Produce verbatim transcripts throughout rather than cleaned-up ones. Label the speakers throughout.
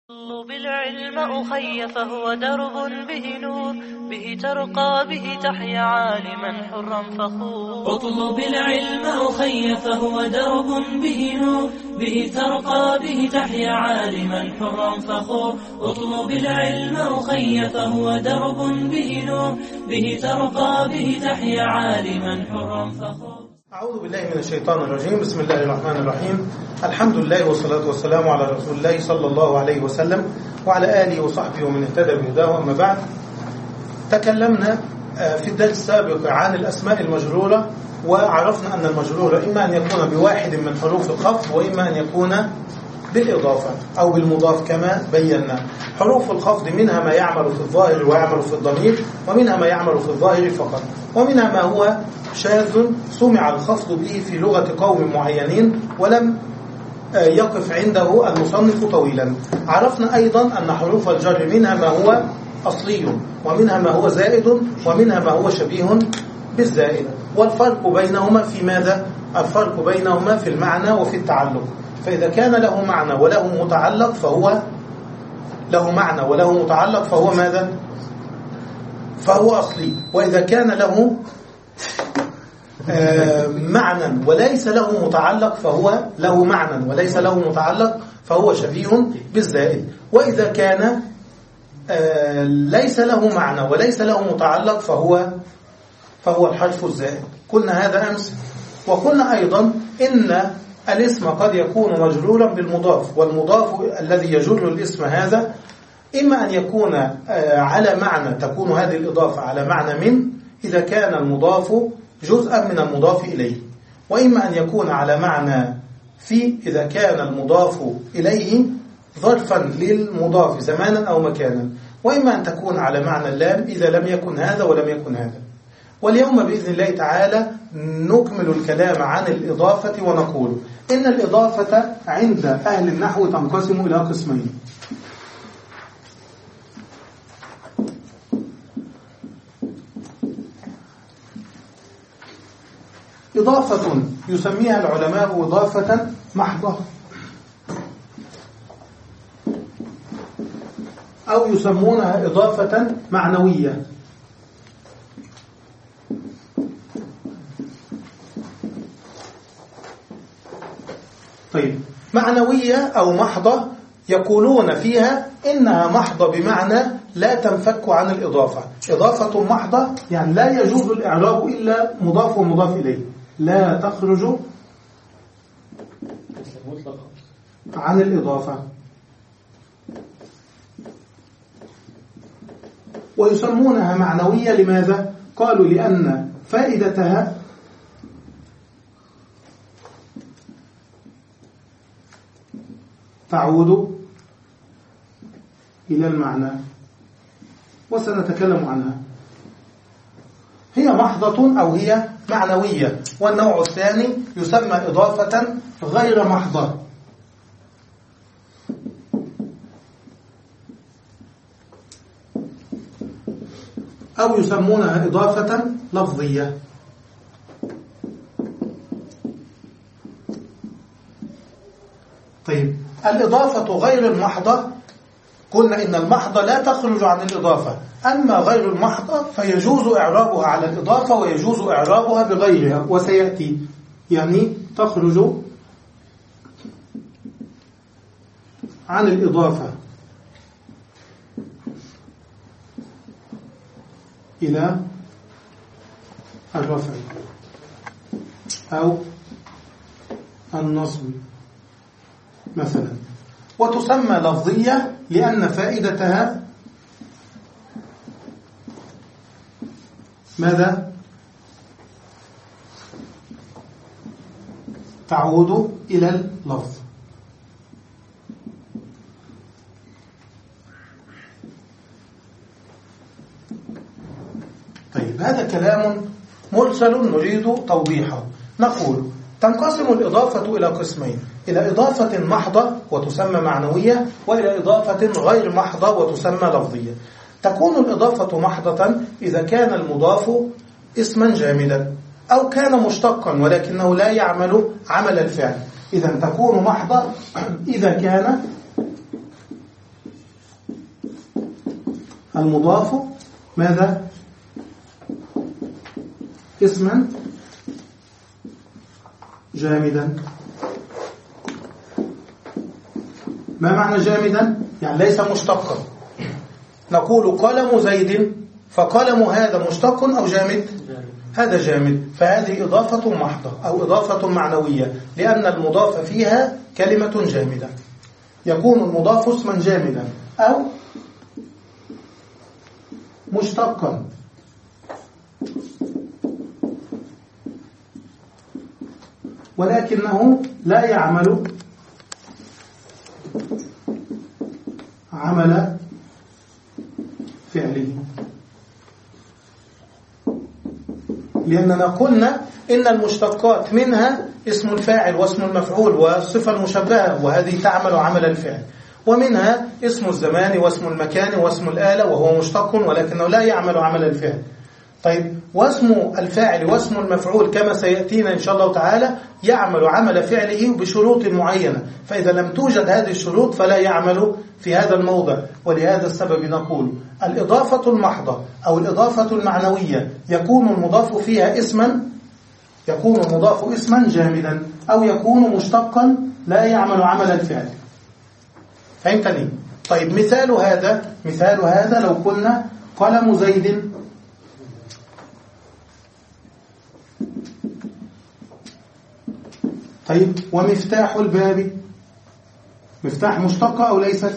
Speaker 1: اطلب العلم أخي فهو درب به نور، به ترقى به تحيا عالما حرا فخور.
Speaker 2: اطلب العلم أخي فهو درب به نور، به ترقى به تحيا عالما حرا فخور. اطلب العلم أخي فهو درب به نور، به ترقى به تحيا عالما حرا فخور.
Speaker 3: أعوذ بالله من الشيطان الرجيم. بسم الله الرحمن الرحيم. الحمد لله والصلاة والسلام على رسول الله صلى الله عليه وسلم وعلى آله وصحبه ومن اهتدى بهداه. أما بعد، تكلمنا في الدرس السابق عن الأسماء المجرورة، وعرفنا أن المجرورة إما أن يكون بواحد من حروف الخفض وإما أن يكون بالإضافة أو بالمضاف كما بينا. حروف الخفض منها ما يعمل في الظاهر ويعمل في الضمير، ومنها ما يعمل في الظاهر فقط، ومنها ما هو شاذ سمع الخفض به في لغة قوم معينين ولم يقف عنده المصنف طويلا. عرفنا أيضا أن حروف الجر منها ما هو أصلي، ومنها ما هو زائد، ومنها ما هو شبيه بالزائد، والفرق بينهما في ماذا؟ الفرق بينهما في المعنى وفي التعلق. فإذا كان له معنى وله متعلق فهو له معنى وله متعلق فهو ماذا؟ فهو أصلي. وإذا كان له آه معنى وليس له متعلق فهو له معنى وليس له متعلق فهو شبيه بالزائد. وإذا كان آه ليس له معنى وليس له متعلق فهو فهو الحرف الزائد. قلنا هذا أمس. وقلنا أيضا إن الاسم قد يكون مجرورا بالمضاف، والمضاف الذي يجر الاسم هذا إما أن يكون آه على معنى، تكون هذه الإضافة على معنى من إذا كان المضاف جزءا من المضاف إليه، وإما أن يكون على معنى في إذا كان المضاف إليه ظرفا للمضاف زمانا أو مكانا، وإما أن تكون على معنى اللام إذا لم يكن هذا ولم يكن هذا. واليوم بإذن الله تعالى نكمل الكلام عن الإضافة ونقول إن الإضافة عند أهل النحو تنقسم إلى قسمين. إضافة يسميها العلماء إضافة محضة، أو يسمونها إضافة معنوية. طيب، معنوية أو محضة يقولون فيها إنها محضة بمعنى لا تنفك عن الإضافة. إضافة محضة يعني لا يجوز الإعراب إلا مضاف ومضاف إليه، لا تخرج عن الإضافة. ويسمونها معنوية لماذا؟ قالوا لأن فائدتها تعود إلى المعنى، وسنتكلم عنها. هي محضة أو هي معنوية. والنوع الثاني يسمى إضافة غير محضة، أو يسمونها إضافة لفظية. طيب، الإضافة غير المحضة قلنا إن المحضة لا تخرج عن الإضافة، أما غير المحضة فيجوز إعرابها على الإضافة ويجوز إعرابها بغيرها، وسيأتي. يعني تخرج عن الإضافة إلى الرفع أو النصب مثلا، وتسمى لفظية لأن فائدتها ماذا؟ تعود إلى اللفظ. طيب، هذا كلام مرسل نريد توضيحه. نقول تنقسم الإضافة إلى قسمين: إلى إضافة محضة وتسمى معنوية، وإلى إضافة غير محضة وتسمى لفظية. تكون الإضافة محضة إذا كان المضاف اسما جامدا، أو كان مشتقا ولكنه لا يعمل عمل الفعل. إذا تكون محضة إذا كان المضاف ماذا؟ اسما جامدا. ما معنى جامدا؟ يعني ليس مشتقا. نقول قلم زيد، فقلم هذا مشتق أو جامد؟ هذا جامد. فهذه إضافة محضة أو إضافة معنوية، لأن المضاف فيها كلمة جامدة. يكون المضاف اسما جامدا أو مشتقا، ولكنه لا يعمل عمل فعله. لأننا قلنا إن المشتقات منها اسم الفاعل واسم المفعول والصفة المشبهة، وهذه تعمل عمل الفعل. ومنها اسم الزمان واسم المكان واسم الآلة، وهو مشتق ولكنه لا يعمل عمل الفعل. طيب، واسم الفاعل واسم المفعول كما سيأتينا إن شاء الله تعالى يعمل عمل فعله بشروط معينة، فإذا لم توجد هذه الشروط فلا يعمل في هذا الموضع. ولهذا السبب نقول الإضافة المحضة أو الإضافة المعنوية يكون المضاف فيها اسما يكون المضاف اسما جامدا، أو يكون مشتقا لا يعمل عمل الفعل. فهمتني؟ طيب، مثال هذا مثال هذا لو قلنا قلم زيد، طيب، ومفتاح الباب، مفتاح مشتقة أو ليست؟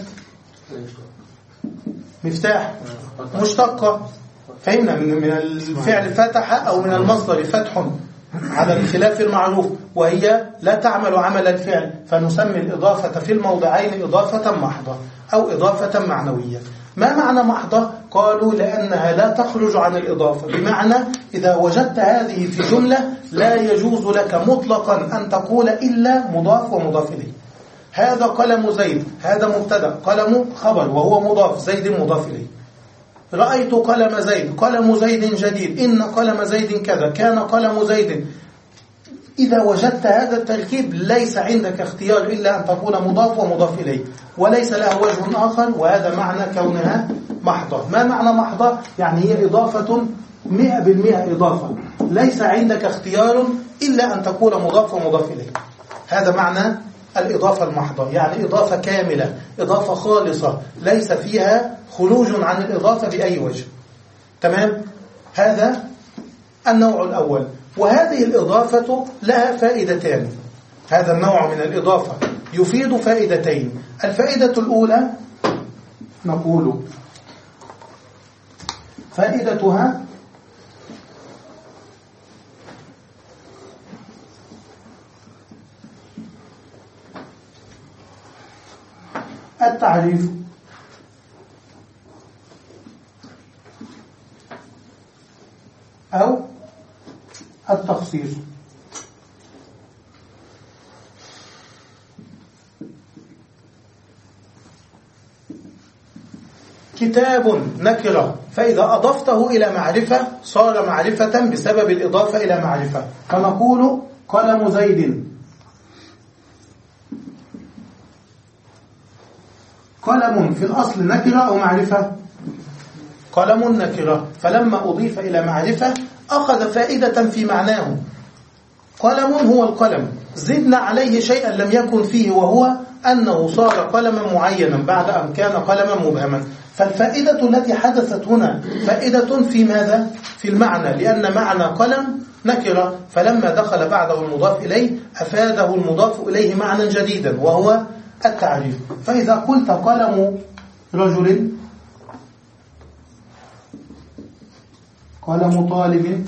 Speaker 3: مفتاح مشتقة. فهمنا من الفعل فتح أو من المصدر فتح على الخلاف المعروف، وهي لا تعمل عمل الفعل، فنسمي الإضافة في الموضعين إضافة محضة أو إضافة معنوية. ما معنى محضة؟ قالوا لأنها لا تخرج عن الإضافة، بمعنى إذا وجدت هذه في جملة لا يجوز لك مطلقا أن تقول إلا مضاف ومضاف إليه. هذا قلم زيد، هذا مبتدأ، قلم خبر وهو مضاف، زيد مضاف إليه. رأيت قلم زيد، قلم زيد جديد، إن قلم زيد كذا، كان قلم زيد. إذا وجدت هذا التركيب ليس عندك اختيار إلا أن تكون مضاف ومضاف إليه، وليس لها وجه آخر، وهذا معنى كونها محضة. ما معنى محضة؟ يعني هي إضافة مئة بالمئة إضافة، ليس عندك اختيار إلا أن تكون مضاف ومضاف إليه. هذا معنى الإضافة المحضة، يعني إضافة كاملة، إضافة خالصة، ليس فيها خروج عن الإضافة بأي وجه. تمام؟ هذا النوع الأول. وهذه الإضافة لها فائدتان. هذا النوع من الإضافة يفيد فائدتين. الفائدة الأولى نقول فائدتها التعريف أو التخصيص. كتاب نكرة، فإذا أضفته إلى معرفة صار معرفة بسبب الإضافة إلى معرفة، فنقول قلم زيد. قلم في الأصل نكرة أو معرفة؟ قلم نكرة، فلما أضيف إلى معرفة أخذ فائدة في معناه. قلم هو القلم، زدنا عليه شيئا لم يكن فيه، وهو أنه صار قلما معينا بعد أن كان قلما مبهما. فالفائدة التي حدثت هنا فائدة في ماذا؟ في المعنى، لأن معنى قلم نكرة، فلما دخل بعده المضاف إليه أفاده المضاف إليه معنى جديدا وهو التعريف. فإذا قلت قلم رجل، قلم طالب،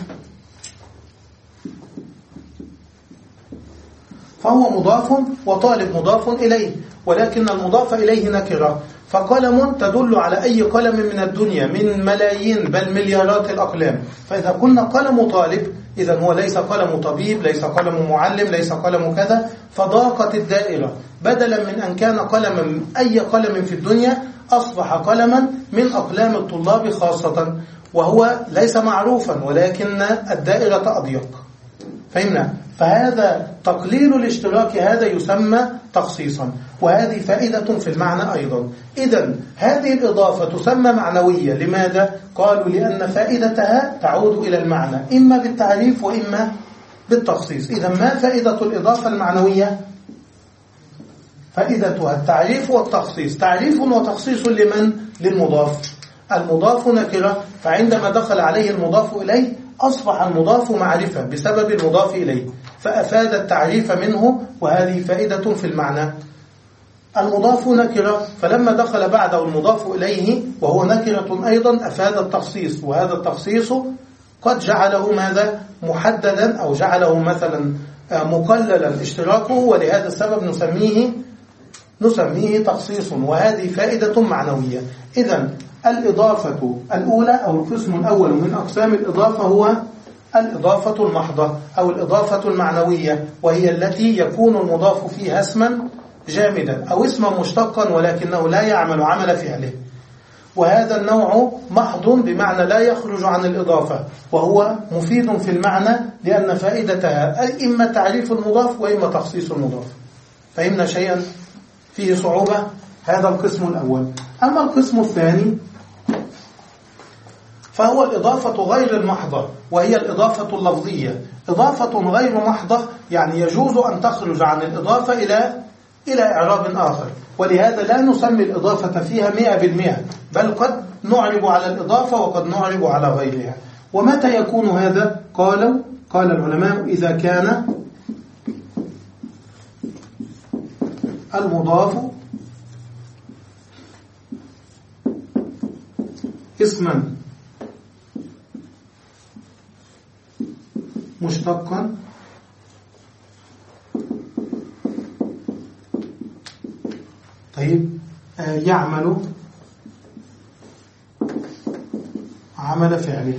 Speaker 3: فهو مضاف وطالب مضاف إليه، ولكن المضاف إليه نكرة. فقلم تدل على أي قلم من الدنيا من ملايين بل مليارات الأقلام. فإذا قلنا قلم طالب إذن هو ليس قلم طبيب، ليس قلم معلم، ليس قلم كذا، فضاقت الدائرة. بدلا من أن كان قلما أي قلم في الدنيا أصبح قلما من أقلام الطلاب خاصة، وهو ليس معروفا ولكن الدائرة أضيق. فهمنا؟ فهذا تقليل الاشتراك هذا يسمى تخصيصا، وهذه فائدة في المعنى أيضا. إذن هذه الإضافة تسمى معنوية. لماذا؟ قالوا لأن فائدتها تعود إلى المعنى إما بالتعريف وإما بالتخصيص. إذن ما فائدة الإضافة المعنوية؟ فائدتها التعريف والتخصيص. تعريف وتخصيص لمن؟ للمضاف. المضاف نكرة، فعندما دخل عليه المضاف إليه أصبح المضاف معرفة بسبب المضاف إليه، فأفاد التعريف منه، وهذه فائدة في المعنى. المضاف نكرة، فلما دخل بعده المضاف إليه وهو نكرة أيضا أفاد التخصيص، وهذا التخصيص قد جعله ماذا؟ محددا، أو جعله مثلا مقللا اشتراكه، ولهذا السبب نسميه نسميه تخصيص، وهذه فائدة معنوية. إذن الإضافة الأولى أو القسم الأول من أقسام الإضافة هو الإضافة المحضة أو الإضافة المعنوية، وهي التي يكون المضاف فيها اسما جامدا أو اسما مشتقا ولكنه لا يعمل عمل فعله. وهذا النوع محض بمعنى لا يخرج عن الإضافة، وهو مفيد في المعنى لأن فائدتها إما تعريف المضاف وإما تخصيص المضاف. فهمنا شيئا فيه صعوبة؟ هذا القسم الأول. أما القسم الثاني فهو الإضافة غير المحضة، وهي الإضافة اللفظية. إضافة غير محضة يعني يجوز أن تخرج عن الإضافة إلى إلى إعراب آخر، ولهذا لا نسمي الإضافة فيها مئة بالمئة، بل قد نعرب على الإضافة وقد نعرب على غيرها. ومتى يكون هذا؟ قالوا قال العلماء إذا كان المضاف اسما مشتقا طيب يعمل عمل فعله.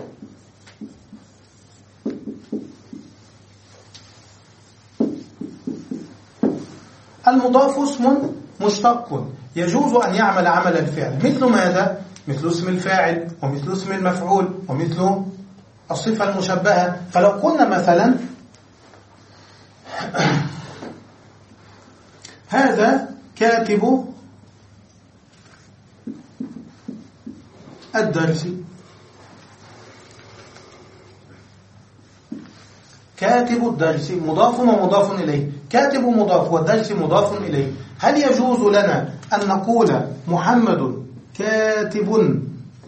Speaker 3: المضاف اسم مشتق يجوز أن يعمل عمل الفعل، مثل ماذا؟ مثل اسم الفاعل ومثل اسم المفعول ومثل الصفة المشبهة. فلو قلنا مثلا هذا كاتب الدرس، كاتب الدرس مضاف ومضاف إليه، كاتب مضاف والدرس مضاف إليه. هل يجوز لنا أن نقول محمد كاتب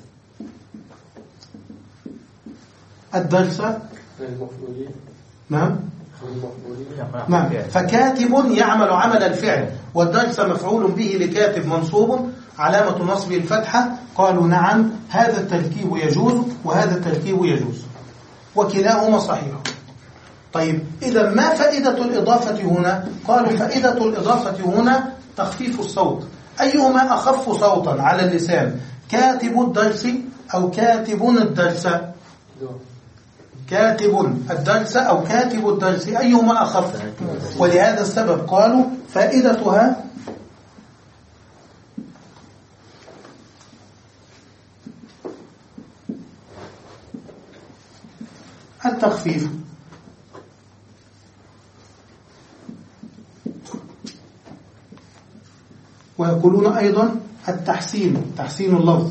Speaker 3: الدرس؟ نعم نعم. فكاتب يعمل عمل الفعل والدرس مفعول به لكاتب منصوب علامة نصب الفتحة. قالوا نعم هذا التركيب يجوز وهذا التركيب يجوز وكلاهما صحيح. طيب إذا ما فائدة الإضافة هنا؟ قالوا فائدة الإضافة هنا تخفيف الصوت. أيهما أخف صوتا على اللسان؟ كاتب الدرس أو كاتب الدرس؟ كاتب الدرس أو كاتب الدرس، أيهما أخف؟ ولهذا السبب قالوا فائدتها التخفيف. ويقولون أيضا التحسين، تحسين اللفظ.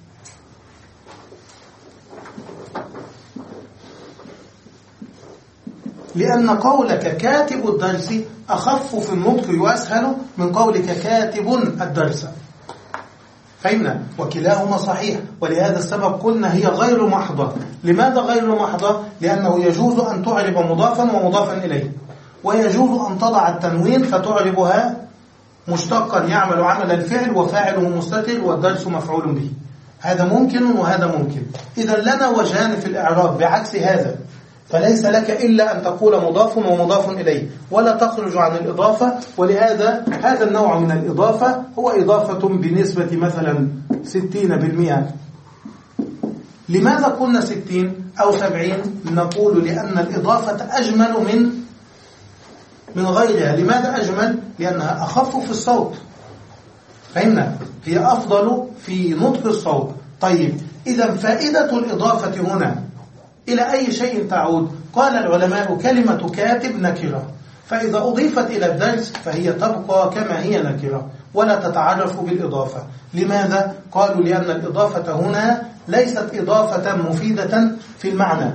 Speaker 3: لأن قولك كاتب الدرس أخف في النطق وأسهل من قولك كاتب الدرس. فهمنا؟ وكلاهما صحيح، ولهذا السبب قلنا هي غير محضة. لماذا غير محضة؟ لأنه يجوز أن تعرب مضافا ومضافا إليه، ويجوز أن تضع التنوين فتعربها مشتقا يعمل عمل الفعل وفاعله مستتر والدرس مفعول به. هذا ممكن وهذا ممكن. إذا لنا وجهان في الإعراب بعكس هذا، فليس لك إلا أن تقول مضاف ومضاف إليه ولا تخرج عن الإضافة. ولهذا هذا النوع من الإضافة هو إضافة بنسبة مثلا ستين بالمئة. لماذا قلنا ستين أو سبعين؟ نقول لأن الإضافة أجمل من من غيرها. لماذا أجمل؟ لأنها أخف في الصوت. فهمنا؟ هي أفضل في نطق الصوت. طيب إذا فائدة الإضافة هنا إلى أي شيء تعود؟ قال العلماء كلمة كاتب نكرة، فإذا أضيفت إلى الدرس فهي تبقى كما هي نكرة ولا تتعرف بالإضافة. لماذا؟ قالوا لأن الإضافة هنا ليست إضافة مفيدة في المعنى،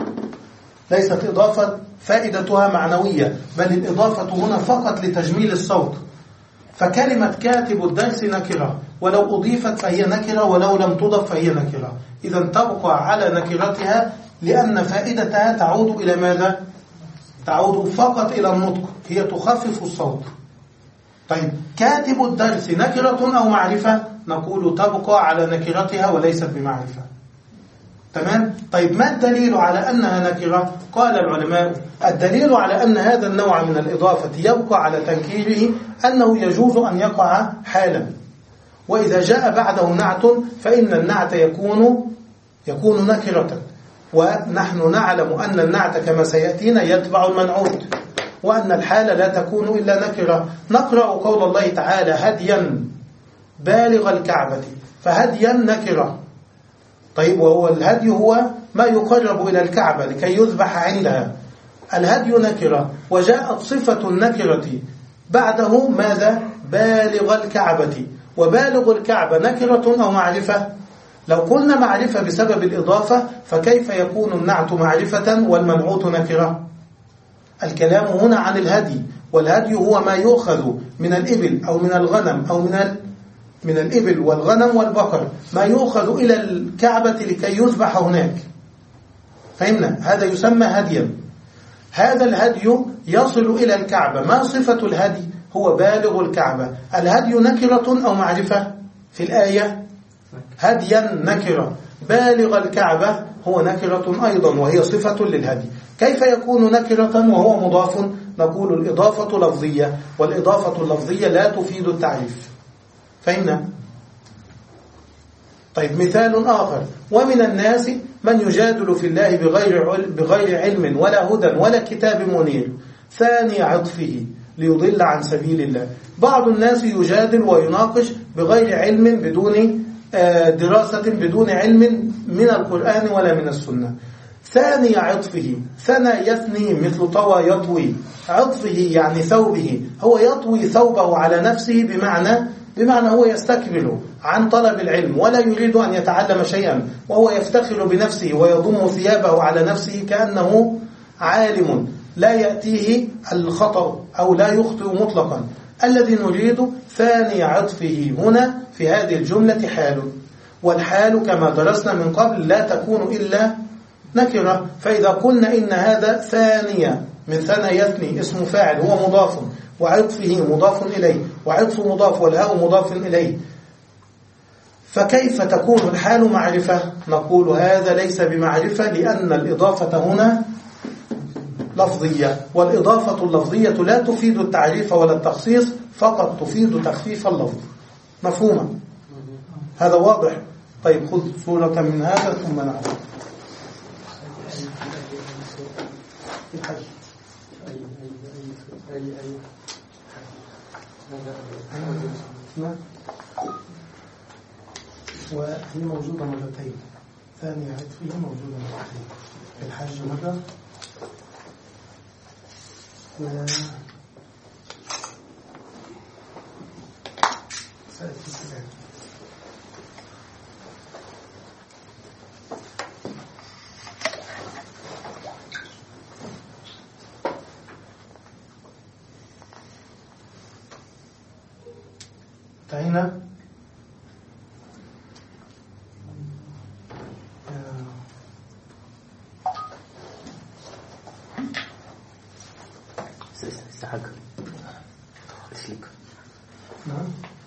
Speaker 3: ليست إضافة فائدتها معنوية، بل الإضافة هنا فقط لتجميل الصوت. فكلمة كاتب الدرس نكرة، ولو أضيفت فهي نكرة، ولو لم تضف فهي نكرة. إذا تبقى على نكرتها لأن فائدتها تعود إلى ماذا؟ تعود فقط إلى النطق، هي تخفف الصوت. طيب كاتب الدرس نكرة أو معرفة؟ نقول تبقى على نكرتها وليست بمعرفة. تمام؟ طيب ما الدليل على أنها نكرة؟ قال العلماء الدليل على أن هذا النوع من الإضافة يبقى على تنكيره أنه يجوز أن يقع حالا، وإذا جاء بعده نعت فإن النعت يكون يكون نكرة، ونحن نعلم أن النعت كما سيأتينا يتبع المنعوت، وأن الحال لا تكون إلا نكرة. نقرأ قول الله تعالى هديا بالغ الكعبة، فهديا نكرة. طيب وهو الهدي هو ما يقرب إلى الكعبة لكي يذبح عندها، الهدي نكرة، وجاءت صفة النكرة بعده ماذا؟ بالغ الكعبة. وبالغ الكعبة نكرة أو معرفة؟ لو قلنا معرفة بسبب الإضافة فكيف يكون النعت معرفة والمنعوت نكرة؟ الكلام هنا عن الهدي، والهدي هو ما يؤخذ من الإبل أو من الغنم أو من ال... من الإبل والغنم والبقر، ما يؤخذ إلى الكعبة لكي يذبح هناك. فهمنا؟ هذا يسمى هديا. هذا الهدي يصل إلى الكعبة، ما صفة الهدي؟ هو بالغ الكعبة. الهدي نكرة أو معرفة في الآية؟ هديا نكرة. بالغ الكعبة هو نكرة أيضا وهي صفة للهدي. كيف يكون نكرة وهو مضاف؟ نقول الإضافة لفظية، والإضافة اللفظية لا تفيد التعريف. فهمنا؟ طيب مثال آخر، ومن الناس من يجادل في الله بغير بغير علم ولا هدى ولا كتاب منير ثاني عطفه ليضل عن سبيل الله. بعض الناس يجادل ويناقش بغير علم، بدون دراسة، بدون علم من القرآن ولا من السنة. ثاني عطفه، ثنى يثني مثل طوى يطوي، عطفه يعني ثوبه، هو يطوي ثوبه على نفسه، بمعنى بمعنى هو يستكبر عن طلب العلم ولا يريد أن يتعلم شيئا، وهو يفتخر بنفسه ويضم ثيابه على نفسه كأنه عالم لا يأتيه الخطأ أو لا يخطئ مطلقا. الذي نريد ثاني عطفه هنا في هذه الجملة حال، والحال كما درسنا من قبل لا تكون إلا نكرة. فإذا قلنا إن هذا ثانية من ثنى يثني اسم فاعل هو مضاف، وعطفه مضاف إليه، وعطف مضاف والهاء مضاف إليه، فكيف تكون الحال معرفة؟ نقول هذا ليس بمعرفة، لأن الإضافة هنا لفظية، والإضافة اللفظية لا تفيد التعريف ولا التخصيص، فقط تفيد تخفيف اللفظ. مفهومة؟ هذا واضح؟ طيب خذ صورة من هذا ثم نعود. وهي موجودة مرتين، ثاني عطفه موجودة مرتين، الحج مرة و سأتي السلام. انتهينا.
Speaker 4: استحق اسلك.
Speaker 3: نعم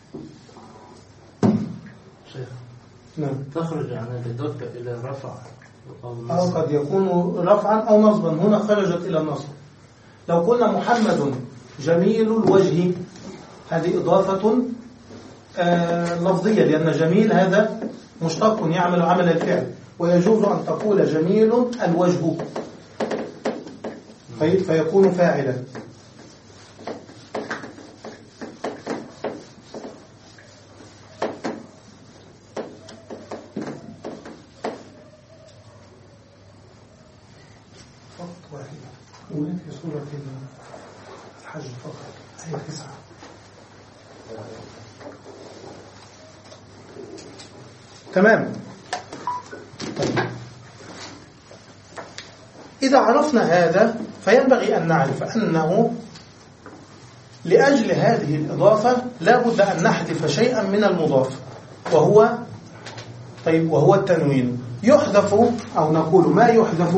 Speaker 4: شيخ.
Speaker 3: نعم.
Speaker 4: تخرج عن الإضافة إلى رفع
Speaker 3: أو قد يكون رفعا أو نصبا، هنا خرجت إلى النصب. لو قلنا محمد جميل الوجه، هذه إضافة آه لفظية، لأن جميل هذا مشتق يعمل عمل الفعل، ويجوز أن تقول جميل الوجه فيكون فاعلا. فقط ولد في سورة الحج فقط آية تسعة. تمام. طيب. إذا عرفنا هذا فينبغي أن نعرف أنه لأجل هذه الإضافة لا بد أن نحذف شيئا من المضاف وهو طيب وهو التنوين. يحذف أو نقول ما يحذف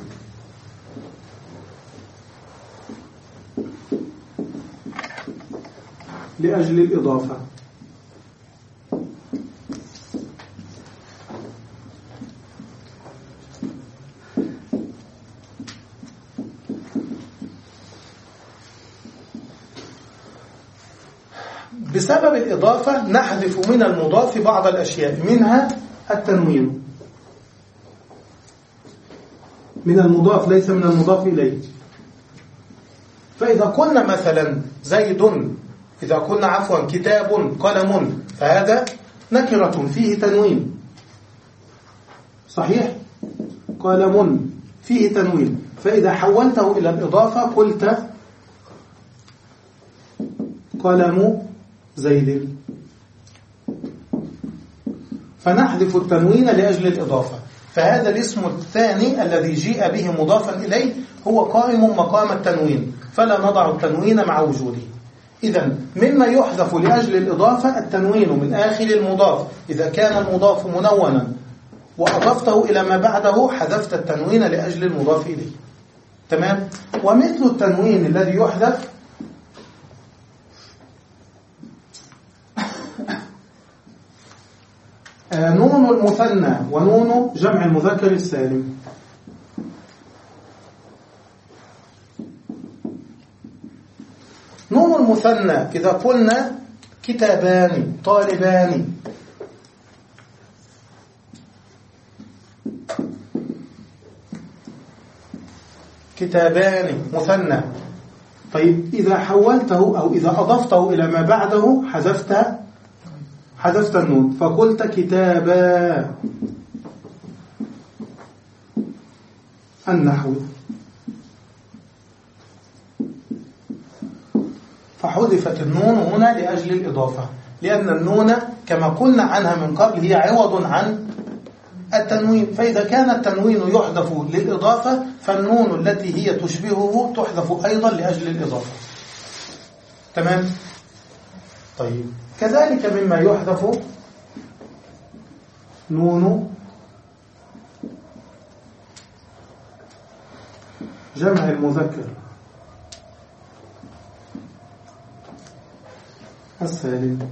Speaker 3: لأجل الإضافة. بسبب الإضافة نحذف من المضاف بعض الأشياء منها التنوين من المضاف ليس من المضاف إليه. فإذا قلنا مثلا زيد، إذا قلنا عفوا كتاب قلم، فهذا نكرة فيه تنوين صحيح؟ قلم فيه تنوين، فإذا حولته إلى الإضافة قلت قلم زيد، فنحذف التنوين لأجل الإضافة. فهذا الاسم الثاني الذي جيء به مضافا إليه هو قائم مقام التنوين، فلا نضع التنوين مع وجوده. إذن مما يحذف لأجل الإضافة التنوين من آخر المضاف. إذا كان المضاف منونا وأضفته إلى ما بعده حذفت التنوين لأجل المضاف إليه. تمام؟ ومثل التنوين الذي يحذف نون المثنى ونون جمع المذكر السالم. نون المثنى إذا قلنا كتابان طالبان، كتابان مثنى. طيب إذا حولته أو إذا أضفته إلى ما بعده حذفت حذفت النون فقلت كتابا. النحو فحذفت النون هنا لأجل الإضافة، لأن النون كما قلنا عنها من قبل هي عوض عن التنوين. فإذا كان التنوين يحذف للإضافة فالنون التي هي تشبهه تحذف أيضا لأجل الإضافة. تمام؟ طيب كذلك مما يحذف نون جمع المذكر السالم.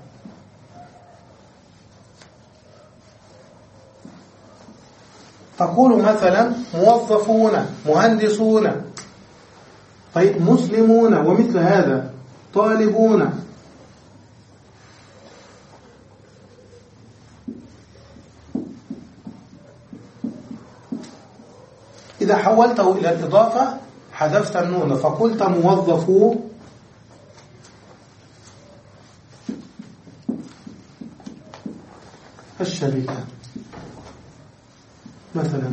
Speaker 3: تقول مثلا موظفون مهندسون، طيب مسلمون ومثل هذا، طالبون. إذا حولته إلى الإضافة حذفت النون فقلت موظفو الشركة مثلا.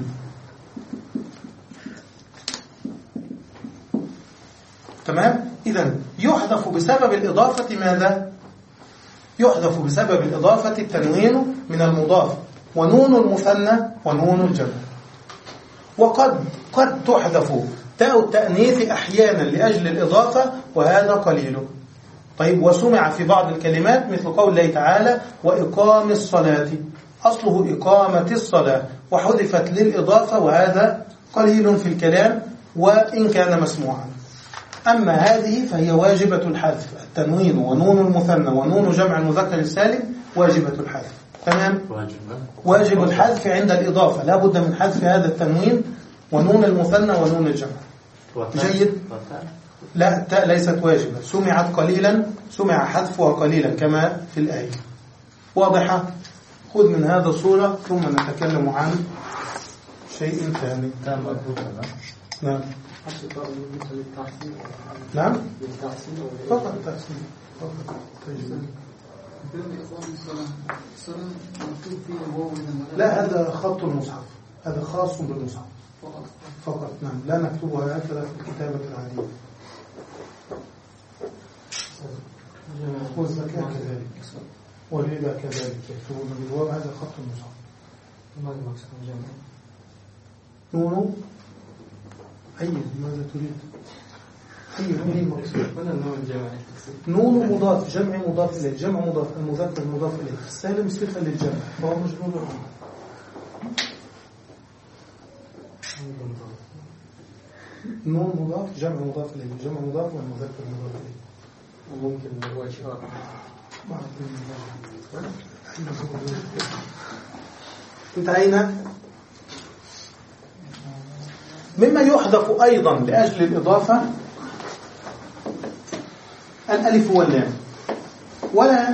Speaker 3: تمام؟ إذن يحذف بسبب الإضافة ماذا؟ يحذف بسبب الإضافة التنوين من المضاف ونون المثنى ونون الجمع. وقد قد تحذف تاء التأنيث أحيانا لأجل الإضافة وهذا قليل. طيب وسمع في بعض الكلمات مثل قول الله تعالى وإقام الصلاة، أصله إقامة الصلاة وحذفت للإضافة وهذا قليل في الكلام وإن كان مسموعا. أما هذه فهي واجبة الحذف، التنوين ونون المثنى ونون جمع المذكر السالم واجبة الحذف. تمام؟ واجب الحذف عند الإضافة، لا بد من حذف هذا التنوين ونون المثنى ونون الجمع. جيد؟ لا التاء ليست واجبة، سمعت قليلا، سمع حذفها قليلا كما في الآية. واضحة؟ خذ من هذا صورة ثم نتكلم عن شيء ثاني. نعم نعم فقط التحسين فقط التجميل. لا هذا خط المصحف، هذا خاص بالمصحف. فقط. نعم، لا نكتبها هكذا في الكتابة العادية. والزكاة كذلك، والربا كذلك يكتبون بالواو، هذا خط المصحف.
Speaker 4: ما المقصود الجمع؟
Speaker 3: نونو أي ماذا تريد؟ أي نون المقصود؟
Speaker 4: ولا نون الجمع؟
Speaker 3: نون مضاف، جمع مضاف إليه، جمع مضاف، المذكر مضاف إليه، السالم صفة للجمع فهو مجرور. نون مضاف، جمع مضاف إليه، جمع مضاف والمذكر مضاف إليه.
Speaker 4: وممكن وجه
Speaker 3: انتهينا. مما يحذف أيضا لأجل الإضافة الألف واللام، ولا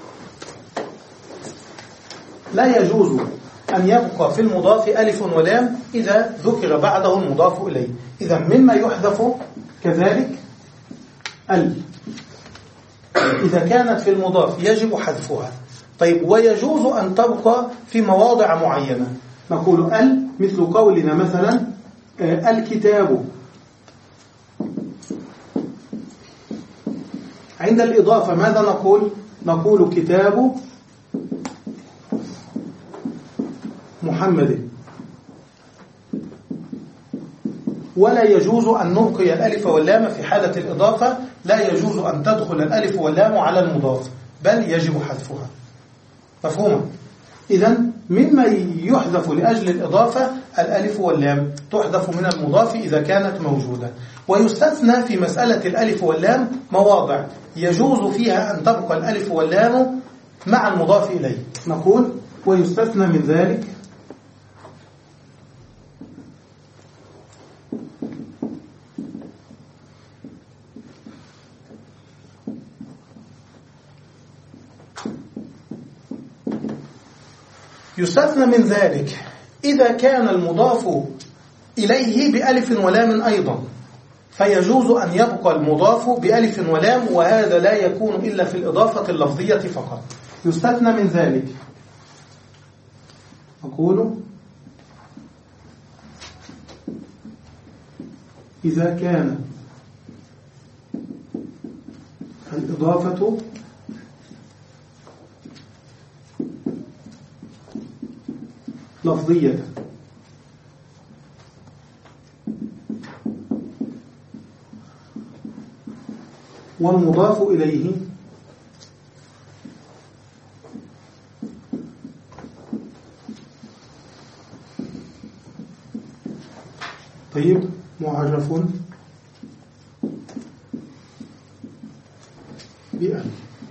Speaker 3: لا يجوز أن يبقى في المضاف ألف ولام إذا ذكر بعده المضاف إليه. إذا مما يحذف كذلك ال، إذا كانت في المضاف يجب حذفها. طيب، ويجوز أن تبقى في مواضع معينة، نقول ال مثل قولنا مثلا الكتاب. عند الإضافة ماذا نقول؟ نقول كتاب محمد. ولا يجوز أن نبقي الألف واللام في حالة الإضافة، لا يجوز أن تدخل الألف واللام على المضاف، بل يجب حذفها. مفهوم؟ إذن مما يحذف لأجل الإضافة الألف واللام، تحذف من المضاف إذا كانت موجودة. ويستثنى في مسألة الألف واللام مواضع يجوز فيها أن تبقى الألف واللام مع المضاف إليه، نقول ويستثنى من ذلك يستثنى من ذلك إذا كان المضاف إليه بألف ولام أيضا، فيجوز أن يبقى المضاف بألف ولام، وهذا لا يكون إلا في الإضافة اللفظية فقط. يستثنى من ذلك أقول إذا كان الإضافة لفظية والمضاف إليه طيب معرف بألف.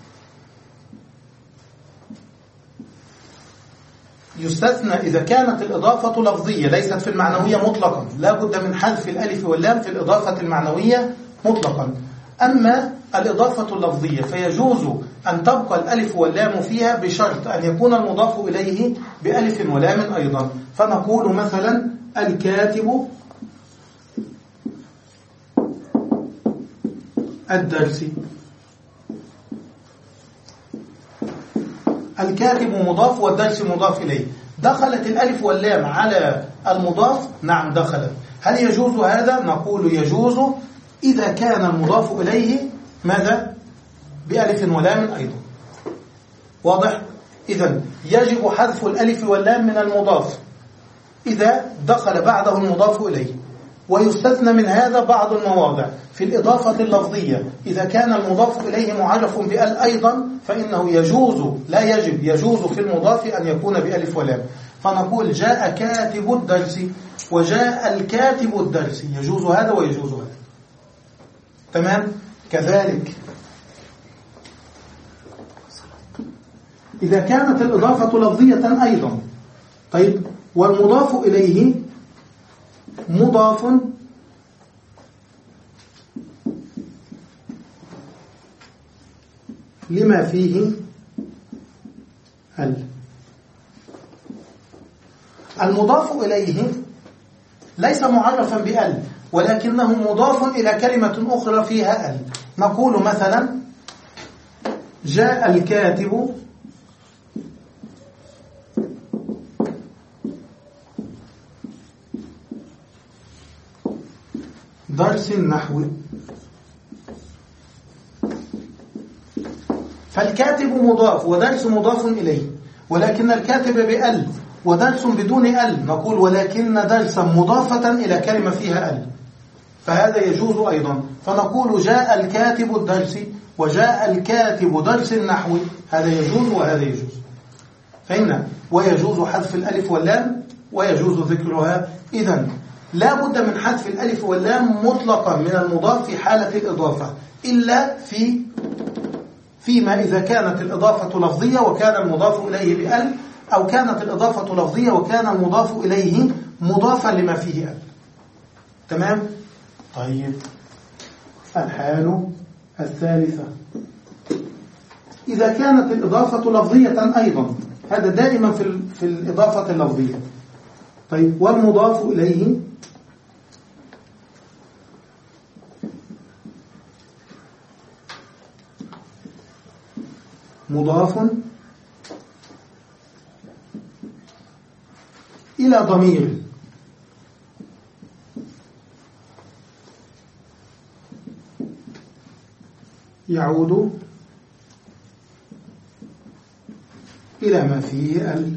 Speaker 3: يستثنى إذا كانت الإضافة لفظية ليست في المعنوية مطلقا، لا بد من حذف الألف واللام في الإضافة المعنوية مطلقا. أما الإضافة اللفظية فيجوز أن تبقى الألف واللام فيها بشرط أن يكون المضاف إليه بألف ولام أيضا. فنقول مثلا الكاتب الدرس. الكاتب مضاف والدرس مضاف إليه، دخلت الألف واللام على المضاف؟ نعم دخلت. هل يجوز هذا؟ نقول يجوز إذا كان المضاف إليه ماذا؟ بألف ولام أيضا. واضح؟ إذن يجب حذف الألف واللام من المضاف إذا دخل بعده المضاف إليه. ويستثنى من هذا بعض المواضع في الإضافة اللفظية، إذا كان المضاف إليه معرف بأل أيضا فإنه يجوز، لا يجب، يجوز في المضاف أن يكون بألف ولام. فنقول جاء كاتب الدرس وجاء الكاتب الدرس، يجوز هذا ويجوز هذا. تمام؟ كذلك إذا كانت الإضافة لفظية أيضا. طيب، والمضاف إليه مضاف لما فيه ال. المضاف إليه ليس معرفا بأل، ولكنه مضاف إلى كلمة أخرى فيها ال. نقول مثلا جاء الكاتب درس النحو. فالكاتب مضاف ودرس مضاف إليه، ولكن الكاتب بأل ودرس بدون أل، نقول ولكن درسا مضافة إلى كلمة فيها أل، فهذا يجوز أيضا. فنقول جاء الكاتب الدرس وجاء الكاتب درس النحو، هذا يجوز وهذا يجوز. فإن ويجوز حذف الألف واللام ويجوز ذكرها. إذن لا بد من حذف الألف واللام مطلقا من المضاف في حالة الإضافة، إلا في فيما إذا كانت الإضافة لفظية وكان المضاف إليه بأل، أو كانت الإضافة لفظية وكان المضاف إليه مضافا لما فيه أل. تمام؟ طيب، الحال الثالثة إذا كانت الإضافة لفظية أيضا، هذا دائما في, في الإضافة اللفظية. طيب، والمضاف إليه مضاف إلى ضمير يعود إلى ما فيه ال.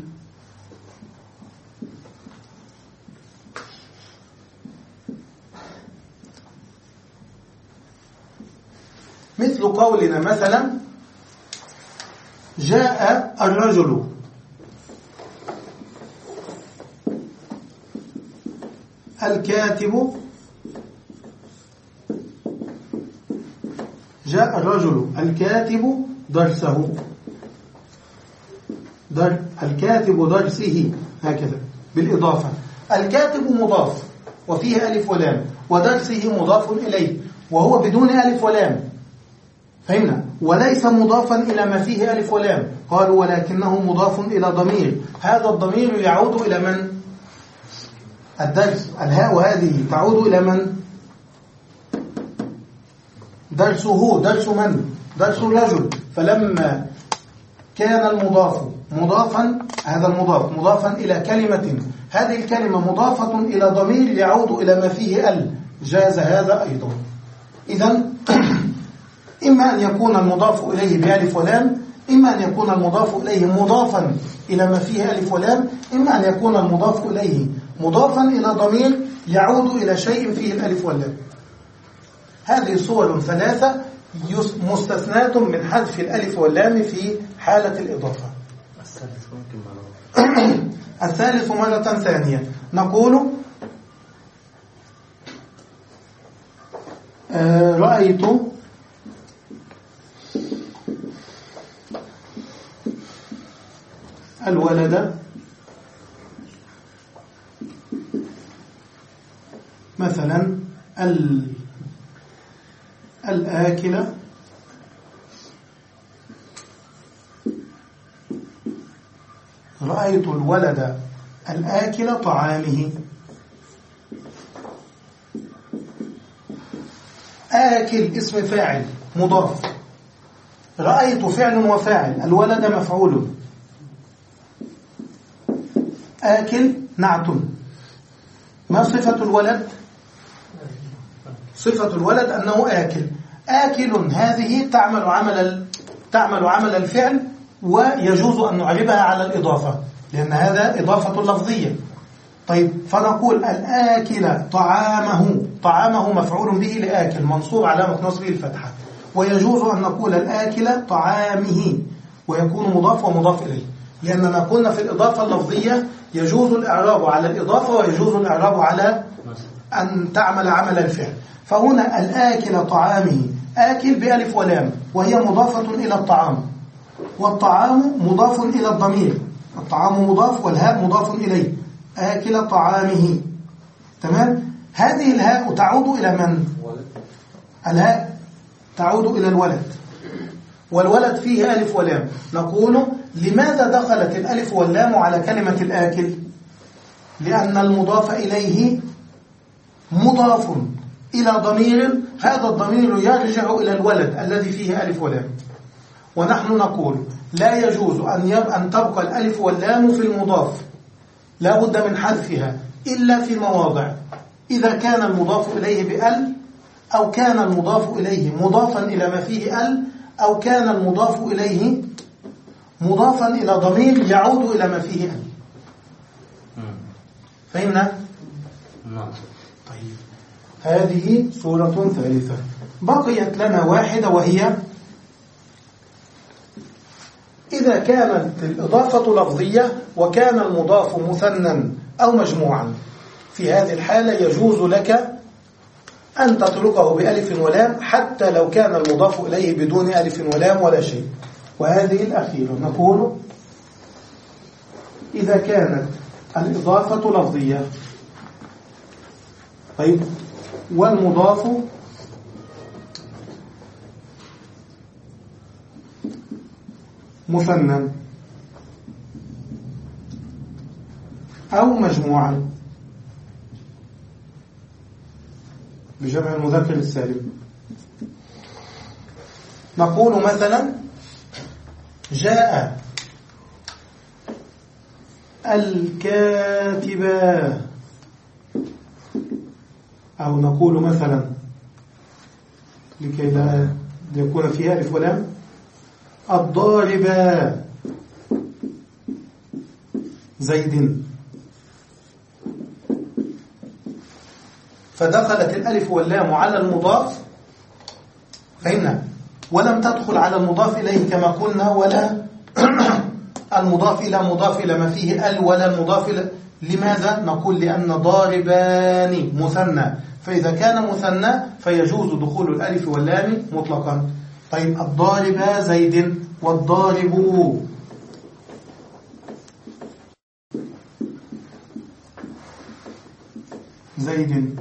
Speaker 3: مثل قولنا مثلا جاء الرجل، الكاتب جاء الرجل الكاتب درسه، در الكاتب درسه، هكذا بالإضافة. الكاتب مضاف وفيه ألف ولام، ودرسه مضاف إليه وهو بدون ألف ولام، فهمنا؟ وليس مضافا إلى ما فيه ألف ولام، قالوا ولكنه مضاف إلى ضمير، هذا الضمير يعود إلى من؟ الدرس. الهاء هذه تعود إلى من؟ درسه. درس من؟ درس الرجل. فلما كان المضاف مضافا، هذا المضاف مضافا إلى كلمة، هذه الكلمة مضافة إلى ضمير يعود إلى ما فيه ال، جاز هذا أيضا. إذن إما أن يكون المضاف إليه بألف ولام، إما أن يكون المضاف إليه مضافا إلى ما فيه ألف ولام، إما أن يكون المضاف إليه مضافا إلى ضمير يعود إلى شيء فيه الألف واللام. هذه صور ثلاثة مستثناة من حذف الألف واللام في حالة الإضافة. الثالث مرة ثانية نقول آه رأيت الولد مثلا ال الآكل رأيت الولد الآكل طعامه. آكل اسم فاعل مضاف، رأيت فعل وفاعل، الولد مفعول، آكل نعت. ما صفة الولد؟ صفة الولد أنه آكل. آكل هذه تعمل عمل تعمل عمل الفعل، ويجوز أن نعربها على الإضافة لأن هذا إضافة لفظية. طيب، فنقول الآكل طعامه، طعامه مفعول به لآكل منصوب علامة نصبه الفتحة، ويجوز أن نقول الآكل طعامه ويكون مضاف ومضاف إليه، لأننا قلنا في الإضافة اللفظية يجوز الإعراب على الإضافة ويجوز الإعراب على أن تعمل عمل الفعل. فهنا الآكل طعامه، آكل بألف ولام وهي مضافة إلى الطعام، والطعام مضاف إلى الضمير، الطعام مضاف والهاء مضاف إليه، آكل طعامه. تمام؟ هذه الهاء تعود إلى من؟ الهاء تعود إلى الولد، والولد فيه ألف ولام. نقول لماذا دخلت الألف واللام على كلمة الآكل؟ لأن المضاف إليه مضاف إلى ضمير، هذا الضمير يرجع إلى الولد الذي فيه ألف ولام، ونحن نقول لا يجوز أن أن تبقى الألف واللام في المضاف، لا بد من حذفها إلا في مواضع: إذا كان المضاف إليه بأل أو كان المضاف إليه مضافا إلى ما فيه ال، أو كان المضاف إليه مضافا إلى ضمير يعود إلى ما فيه ال. فهمنا؟
Speaker 2: نعم.
Speaker 3: طيب هذه صورة ثالثة. بقيت لنا واحدة وهي إذا كانت الإضافة لفظية وكان المضاف مثنى أو مجموعا. في هذه الحالة يجوز لك أن تتركه بألف ولام حتى لو كان المضاف إليه بدون ألف ولام ولا شيء. وهذه الأخيرة نقول إذا كانت الإضافة لفظية طيب والمضاف مثنى أو مجموعا بجمع المذكر السالم. نقول مثلا جاء الكاتبة، أو نقول مثلا لكي لا يكون فيها ألف ولام الضاربة زيد. فدخلت الألف واللام على المضاف، فهمنا، ولم تدخل على المضاف إليه كما قلنا، ولا المضاف إلى مضاف إلى ما فيه ال، ولا المضاف إلى. لماذا؟ نقول لأن ضاربان مثنى، فإذا كان مثنى فيجوز دخول الألف واللام مطلقا. طيب الضارب زيد والضارب زيد.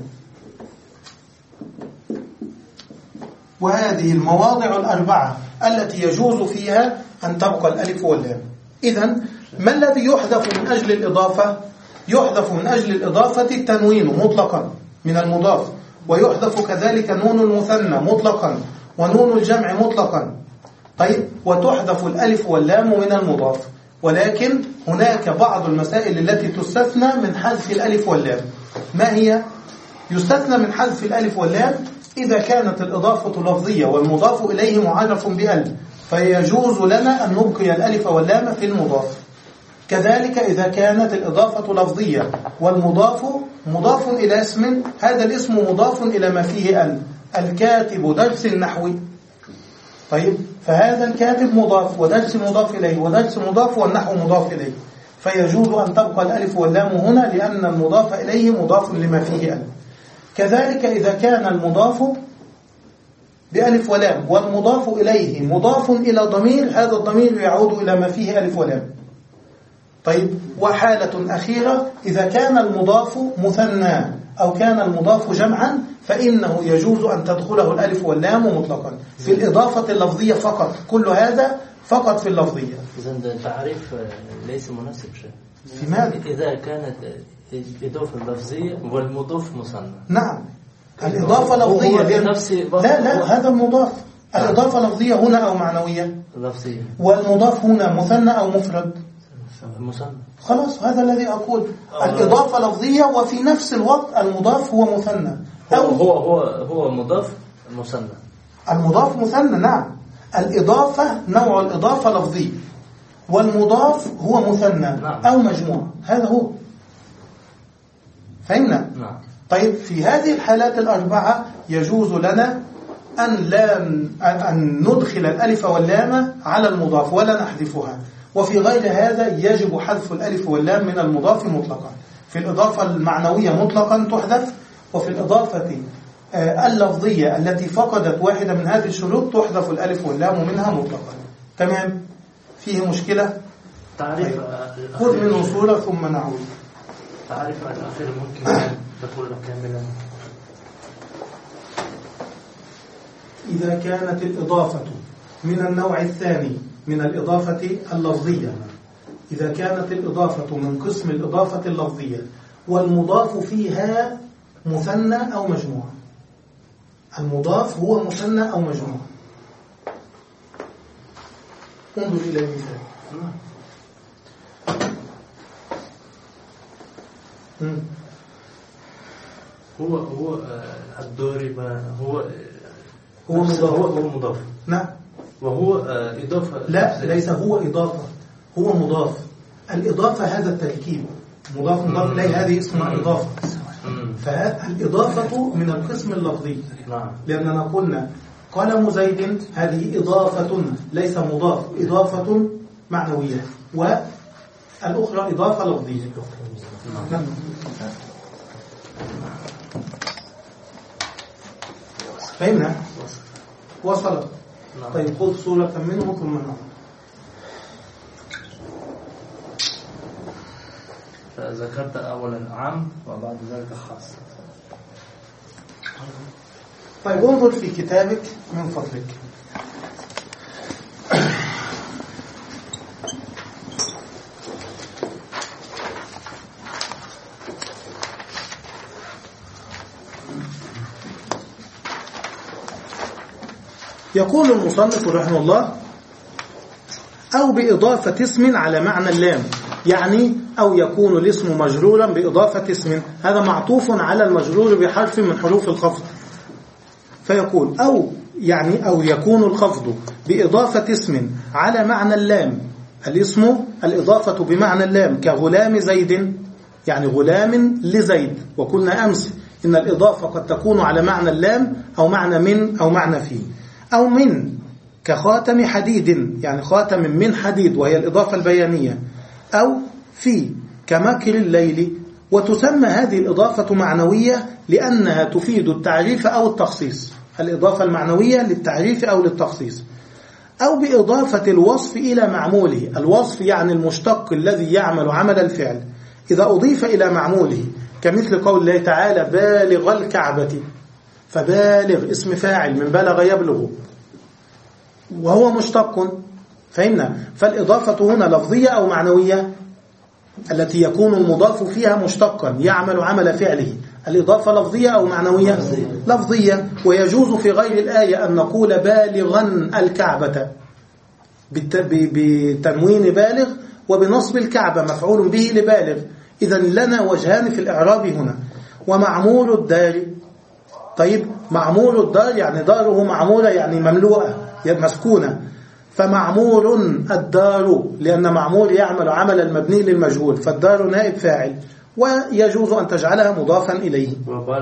Speaker 3: وهذه المواضع الأربعة التي يجوز فيها أن تبقى الألف واللام. إذن ما الذي يحذف من أجل الإضافة؟ يحذف من أجل الإضافة التنوين مطلقا من المضاف، ويحذف كذلك نون المثنى مطلقا ونون الجمع مطلقا. طيب وتحذف الألف واللام من المضاف، ولكن هناك بعض المسائل التي تستثنى من حذف الألف واللام. ما هي؟ يستثنى من حذف الألف واللام إذا كانت الإضافة لفظية والمضاف إليه معرف بأل، فيجوز لنا أن نبقي الألف واللام في المضاف. كذلك إذا كانت الإضافة لفظية والمضاف مضاف إلى اسم، هذا الاسم مضاف إلى ما فيه ال، الكاتب درس النحو. طيب فهذا الكاتب مضاف، ودرس مضاف إليه، ودرس مضاف، والنحو مضاف إليه، فيجوز أن تبقى الألف واللام هنا لأن المضاف إليه مضاف لما فيه ال. كذلك إذا كان المضاف بألف ولام والمضاف إليه مضاف إلى ضمير، هذا الضمير يعود إلى ما فيه ألف ولام. طيب وحالة أخيرة إذا كان المضاف مثنى أو كان المضاف جمعا فإنه يجوز أن تدخله الألف واللام مطلقا في الإضافة اللفظية فقط. كل هذا فقط في اللفظية.
Speaker 2: إذن التعريف ليس مناسب شيء.
Speaker 3: في ماذا؟
Speaker 2: إذا كانت الإضافة اللفظية والمضاف مثنى.
Speaker 3: نعم الإضافة لفظية لا لا هذا المضاف. الإضافة لفظية هنا أو معنوية؟
Speaker 2: لفظية.
Speaker 3: والمضاف هنا مثنى أو مفرد؟
Speaker 2: مثنى.
Speaker 3: خلاص هذا الذي أقول. الإضافة لفظية وفي نفس الوقت المضاف هو مثنى.
Speaker 2: أو هو هو هو مضاف مثنى.
Speaker 3: المضاف مثنى نعم. الإضافة نوع الإضافة لفظي، والمضاف هو مثنى نعم. أو مجموع، هذا هو. فهمنا؟
Speaker 2: نعم.
Speaker 3: طيب في هذه الحالات الأربعة يجوز لنا أن لا أن ندخل الألف واللام على المضاف ولا نحذفها. وفي غير هذا يجب حذف الألف واللام من المضاف مطلقا. في الإضافة المعنوية مطلقا تحذف، وفي الإضافة اللفظية التي فقدت واحدة من هذه الشروط تحذف الألف واللام منها مطلقا. تمام؟ فيه مشكلة؟
Speaker 2: تعريف
Speaker 3: خذ منه صورة ثم نعود.
Speaker 2: تعريف الأخير ممكن تقول كاملا.
Speaker 3: إذا كانت الإضافة من النوع الثاني من الإضافة اللفظية، إذا كانت الإضافة من قسم الإضافة اللفظية والمضاف فيها مثنى أو مجموع، المضاف هو مثنى أو مجموع. انظر إلى المثال.
Speaker 5: هو هو الدوري هو
Speaker 3: هو مضاف.
Speaker 5: هو مضاف.
Speaker 3: نعم.
Speaker 5: وهو إضافة.
Speaker 3: لا ليس هو إضافة، هو مضاف. الإضافة هذا التركيب مضاف مضاف إليه، هذه اسمها إضافة. فالإضافة من القسم اللفظي.
Speaker 5: نعم.
Speaker 3: لأننا قلنا قلم زيد هذه إضافة ليس مضاف، إضافة معنوية، والأخرى إضافة لفظية. نعم. فهمنا؟ وصلت. طيب خذ صورة منه ثم نعم.
Speaker 5: ذكرت أولا عام وبعد ذلك خاص.
Speaker 3: طيب انظر في كتابك من فضلك. يقول المصنف رحمه الله: أو بإضافة اسم على معنى اللام، يعني أو يكون الاسم مجرورا بإضافة اسم، هذا معطوف على المجرور بحرف من حروف الخفض. فيقول أو يعني أو يكون الخفض بإضافة اسم على معنى اللام، الاسم الإضافة بمعنى اللام، كغلام زيد، يعني غلام لزيد. وقلنا أمس إن الإضافة قد تكون على معنى اللام أو معنى من أو معنى فيه. أو من كخاتم حديد، يعني خاتم من حديد وهي الإضافة البيانية. أو في كمكر الليل. وتسمى هذه الإضافة معنوية لأنها تفيد التعريف أو التخصيص، الإضافة المعنوية للتعريف أو للتخصيص. أو بإضافة الوصف إلى معموله، الوصف يعني المشتق الذي يعمل عمل الفعل، إذا أضيف إلى معموله، كمثل قول الله تعالى: بالغ الكعبة، فبالغ اسم فاعل من بلغ يبلغ وهو مشتق. فهمنا؟ فالإضافة هنا لفظية أو معنوية؟ التي يكون المضاف فيها مشتقا يعمل عمل فعله، الإضافة لفظية أو معنوية؟ لفظية. ويجوز في غير الآية أن نقول بالغا الكعبة بتنوين بالغ وبنصب الكعبة مفعول به لبالغ. إذن لنا وجهان في الإعراب هنا. ومعمول الدار، طيب معمول الدار يعني داره معمولة، يعني مملوءة مسكونة، فمعمول الدار لأن معمول يعمل عمل المبني للمجهول، فالدار نائب فاعل، ويجوز أن تجعلها مضافا إليه.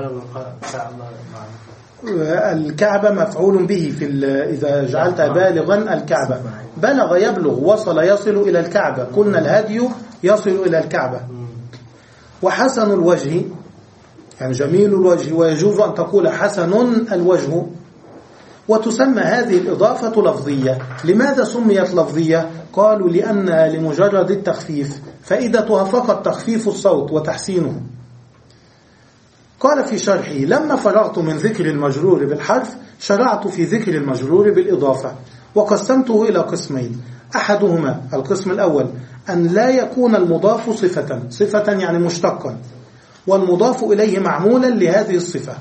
Speaker 3: الكعبة مفعول به في إذا جعلت بالغا الكعبة، بلغ يبلغ، وصل يصل إلى الكعبة، قلنا الهدي يصل إلى الكعبة. وحسن الوجه يعني جميل الوجه، ويجوز أن تقول حسن الوجه. وتسمى هذه الإضافة لفظية. لماذا سميت لفظية؟ قالوا لأنها لمجرد التخفيف، فائدتها فقط تخفيف الصوت وتحسينه. قال في شرحه: لما فرغت من ذكر المجرور بالحرف شرعت في ذكر المجرور بالإضافة، وقسمته إلى قسمين. أحدهما القسم الأول أن لا يكون المضاف صفة، صفة يعني مشتقا، والمضاف إليه معمولا لهذه الصفة.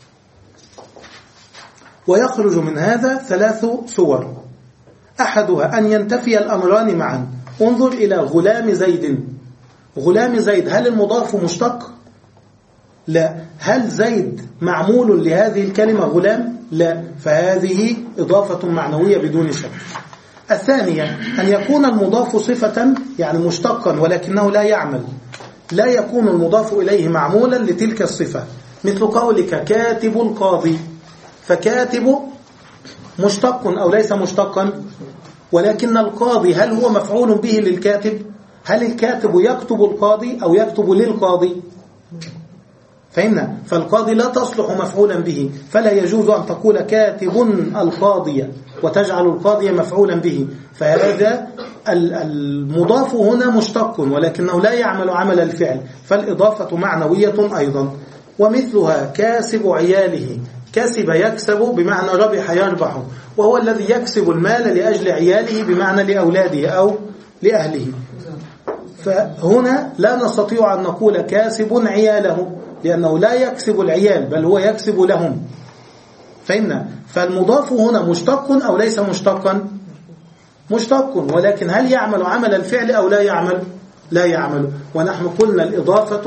Speaker 3: ويخرج من هذا ثلاث صور. أحدها أن ينتفي الأمران معا. انظر إلى غلام زيد، غلام زيد هل المضاف مشتق؟ لا. هل زيد معمول لهذه الكلمة غلام؟ لا. فهذه إضافة معنوية بدون شك. الثانية أن يكون المضاف صفة يعني مشتقا ولكنه لا يعمل، لا يكون المضاف إليه معمولا لتلك الصفة، مثل قولك كاتب القاضي، فكاتب مشتق أو ليس مشتقا؟ ولكن القاضي هل هو مفعول به للكاتب؟ هل الكاتب يكتب القاضي أو يكتب للقاضي؟ فهمنا؟ فالقاضي لا تصلح مفعولا به، فلا يجوز أن تقول كاتب القاضي وتجعل القاضي مفعولا به. فهذا المضاف هنا مشتق ولكنه لا يعمل عمل الفعل، فالإضافة معنوية أيضا. ومثلها كاسب عياله، كسب يكسب بمعنى ربح يربح، وهو الذي يكسب المال لأجل عياله بمعنى لأولاده أو لأهله. فهنا لا نستطيع أن نقول كاسب عياله لأنه لا يكسب العيال بل هو يكسب لهم. فإن فالمضاف هنا مشتق أو ليس مشتقا؟ مشتق، ولكن هل يعمل عمل الفعل أو لا يعمل؟ لا يعمل. ونحن قلنا الإضافة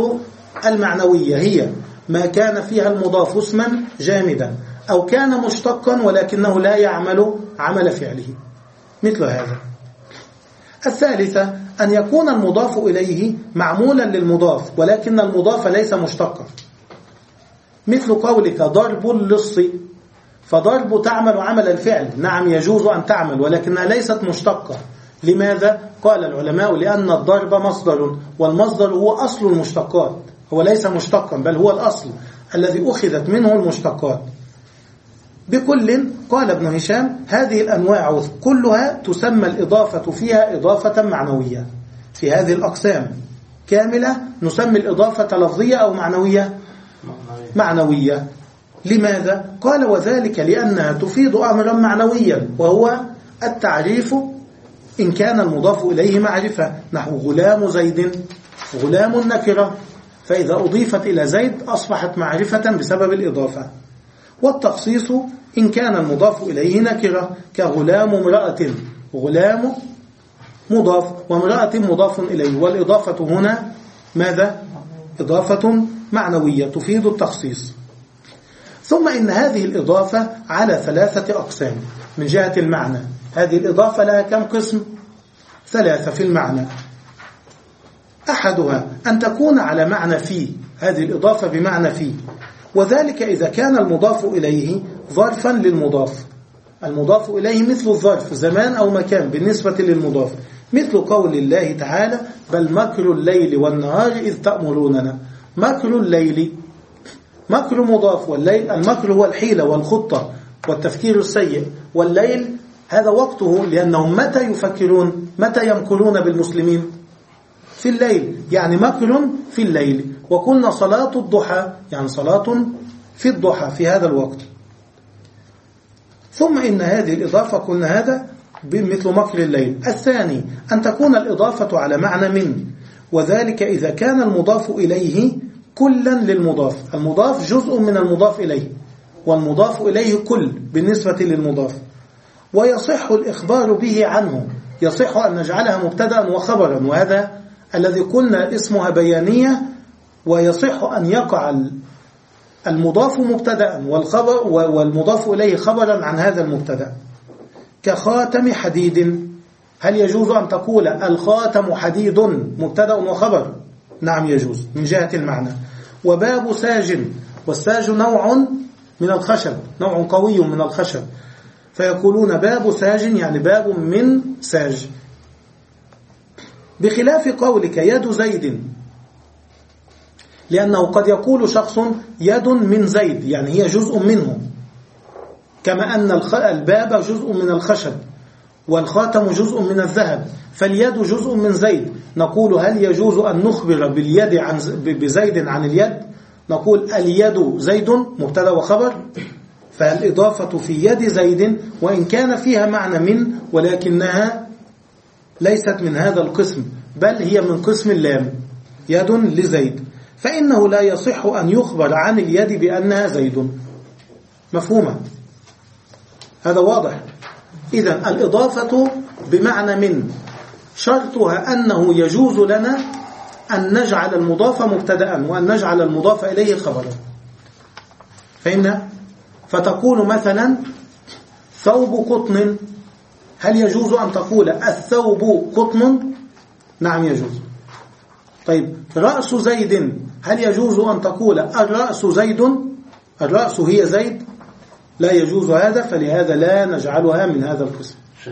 Speaker 3: المعنوية هي ما كان فيها المضاف اسما جامدا أو كان مشتقا ولكنه لا يعمل عمل فعله، مثل هذا. الثالثة أن يكون المضاف إليه معمولا للمضاف ولكن المضاف ليس مشتقا، مثل قولك ضرب اللص، فضرب تعمل عمل الفعل، نعم يجوز أن تعمل ولكنها ليست مشتقة. لماذا؟ قال العلماء لأن الضرب مصدر، والمصدر هو أصل المشتقات، هو ليس مشتقا بل هو الأصل الذي أخذت منه المشتقات. بكل قال ابن هشام هذه الأنواع كلها تسمى الإضافة فيها إضافة معنوية. في هذه الأقسام كاملة نسمي الإضافة لفظية أو معنوية؟ معنوية. لماذا؟ قال وذلك لأنها تفيد أمرا معنويا وهو التعريف إن كان المضاف إليه معرفة، نحو غلام زيد، غلام نكرة، فإذا أضيفت إلى زيد أصبحت معرفة بسبب الإضافة. والتخصيص إن كان المضاف إليه نكرة كغلام امرأة، غلام مضاف وامرأة مضاف إليه، والإضافة هنا ماذا؟ إضافة معنوية تفيد التخصيص. ثم إن هذه الإضافة على ثلاثة أقسام من جهة المعنى. هذه الإضافة لها كم قسم؟ ثلاثة في المعنى. أحدها أن تكون على معنى في، هذه الإضافة بمعنى في، وذلك إذا كان المضاف إليه ظرفا للمضاف. المضاف إليه مثل الظرف زمان أو مكان بالنسبة للمضاف، مثل قول الله تعالى بل مكر الليل والنهار إذ تأمروننا. مكر الليل مكر مضاف، والليل المكر هو الحيلة والخطة والتفكير السيء، والليل هذا وقته، لأنهم متى يفكرون متى يمكرون بالمسلمين؟ في الليل، يعني مكر في الليل. وقلنا صلاة الضحى يعني صلاة في الضحى في هذا الوقت. ثم إن هذه الإضافة قلنا هذا مثل مكر الليل. الثاني أن تكون الإضافة على معنى من، وذلك إذا كان المضاف إليه كلا للمضاف. المضاف جزء من المضاف إليه، والمضاف إليه كل بالنسبة للمضاف، ويصح الإخبار به عنه، يصح أن نجعلها مبتدأ وخبرا، وهذا الذي قلنا اسمها بيانية، ويصح أن يقع المضاف مبتدأ والخبر والمضاف إليه خبرا عن هذا المبتدأ. كخاتم حديد، هل يجوز أن تقول الخاتم حديد مبتدأ وخبر؟ نعم يجوز من جهة المعنى. وباب ساج، والساج نوع من الخشب، نوع قوي من الخشب، فيقولون باب ساج يعني باب من ساج. بخلاف قولك يد زيد، لأنه قد يقول شخص يد من زيد يعني هي جزء منه، كما أن الباب جزء من الخشب والخاتم جزء من الذهب، فاليد جزء من زيد. نقول هل يجوز أن نخبر باليد عن بزيد عن اليد؟ نقول اليد زيد مبتدا وخبر، فالإضافة في يد زيد وإن كان فيها معنى من، ولكنها ليست من هذا القسم، بل هي من قسم اللام، يد لزيد، فإنه لا يصح أن يخبر عن اليد بأنها زيد. مفهومة؟ هذا واضح. إذن الإضافة بمعنى من شرطها أنه يجوز لنا أن نجعل المضاف مبتدأ وأن نجعل المضاف إليه خبرا. فهمنا؟ فتقول مثلا ثوب قطن، هل يجوز أن تقول الثوب قطن؟ نعم يجوز. طيب رأس زيد، هل يجوز أن تقول الرأس زيد؟ الرأس هي زيد؟ لا يجوز هذا، فلهذا لا نجعلها من هذا القسم.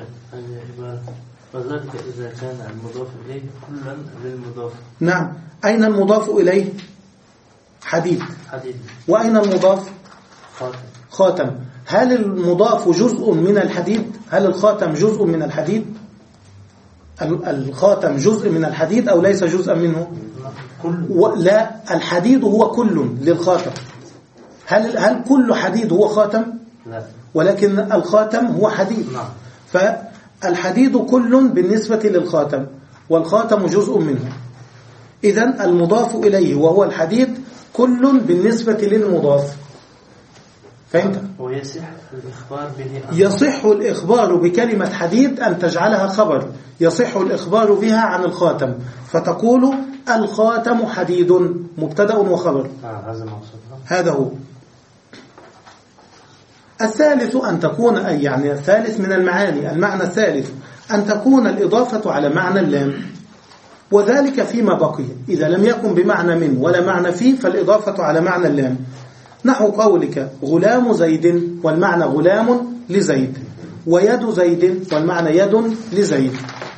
Speaker 5: وذلك إذا كان المضاف إليه كلا للمضاف.
Speaker 3: نعم. أين المضاف إليه؟ حديد. حديد. وأين المضاف؟ خاتم. خاتم. هل المضاف جزء من الحديد؟ هل الخاتم جزء من الحديد؟ الخاتم جزء من الحديد أو ليس جزءا منه؟ كل. لا، الحديد هو كل للخاتم. هل هل كل حديد هو خاتم؟ لا، ولكن الخاتم هو حديد. نعم. فالحديد كل بالنسبة للخاتم، والخاتم جزء منه. إذن المضاف إليه وهو الحديد كل بالنسبة للمضاف. فهمت؟
Speaker 5: ويصح الإخبار به
Speaker 3: يصح الإخبار بكلمة حديد أن تجعلها خبر، يصح الإخبار بها عن الخاتم فتقول الخاتم حديد مبتدأ وخبر.
Speaker 5: هذا مقصود.
Speaker 3: هذا هو. الثالث أن تكون أي يعني الثالث من المعاني، المعنى الثالث أن تكون الإضافة على معنى اللام، وذلك فيما بقي إذا لم يكن بمعنى من ولا معنى فيه فالإضافة على معنى اللام، نحو قولك غلام زيد والمعنى غلام لزيد، ويد زيد والمعنى يد لزيد.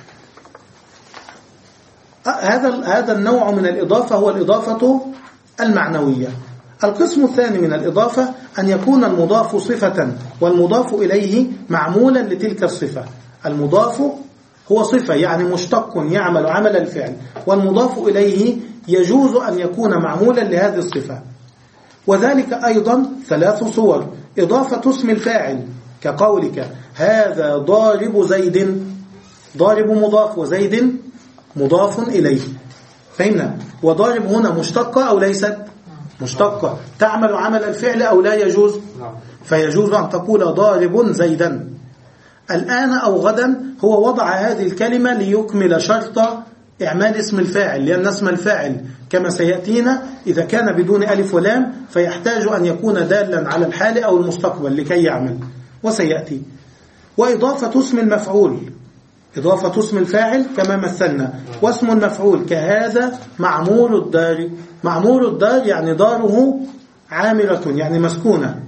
Speaker 3: هذا هذا النوع من الإضافة هو الإضافة المعنوية. القسم الثاني من الإضافة أن يكون المضاف صفة والمضاف إليه معمولا لتلك الصفة. المضاف هو صفة يعني مشتق يعمل عمل الفعل، والمضاف إليه يجوز أن يكون معمولا لهذه الصفة. وذلك أيضا ثلاث صور: إضافة اسم الفاعل كقولك هذا ضارب زيد، ضارب مضاف وزيد مضاف إليه، فهمنا؟ وضارب هنا مشتقة أو ليست مشتقة، تعمل عمل الفعل أو لا يجوز؟ فيجوز أن تقول ضارب زيدا. الآن أو غدا هو وضع هذه الكلمة ليكمل شرط إعمال اسم الفاعل، لأن اسم الفاعل كما سيأتينا إذا كان بدون ألف ولام فيحتاج أن يكون دالا على الحال أو المستقبل لكي يعمل، وسيأتي. وإضافة اسم المفعول، إضافة اسم الفاعل كما مثلنا، واسم المفعول كهذا معمور الدار، معمور الدار يعني داره عامرة يعني مسكونة.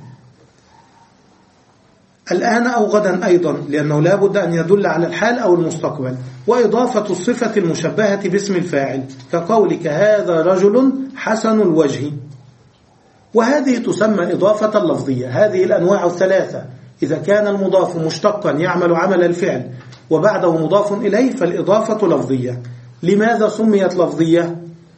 Speaker 3: الآن أو غدا أيضا لأنه لا بد أن يدل على الحال أو المستقبل. وإضافة الصفة المشبهة باسم الفاعل كقولك هذا رجل حسن الوجه، وهذه تسمى إضافة لفظية. هذه الأنواع الثلاثة إذا كان المضاف مشتقا يعمل عمل الفعل وبعده مضاف إليه فالإضافة لفظية. لماذا سميت لفظية؟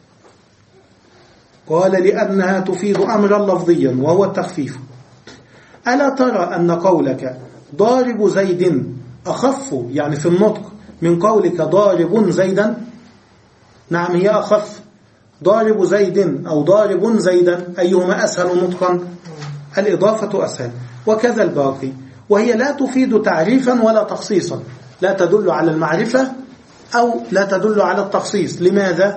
Speaker 3: قال لأنها تفيد أمرا لفظيا وهو التخفيف. ألا ترى أن قولك ضارب زيد أخف يعني في النطق من قولك ضارب زيدا؟ نعم هي أخف، ضارب زيد أو ضارب زيدا أيهما أسهل نطقا؟ الإضافة أسهل. وكذا الباقي، وهي لا تفيد تعريفا ولا تخصيصا، لا تدل على المعرفة أو لا تدل على التخصيص. لماذا؟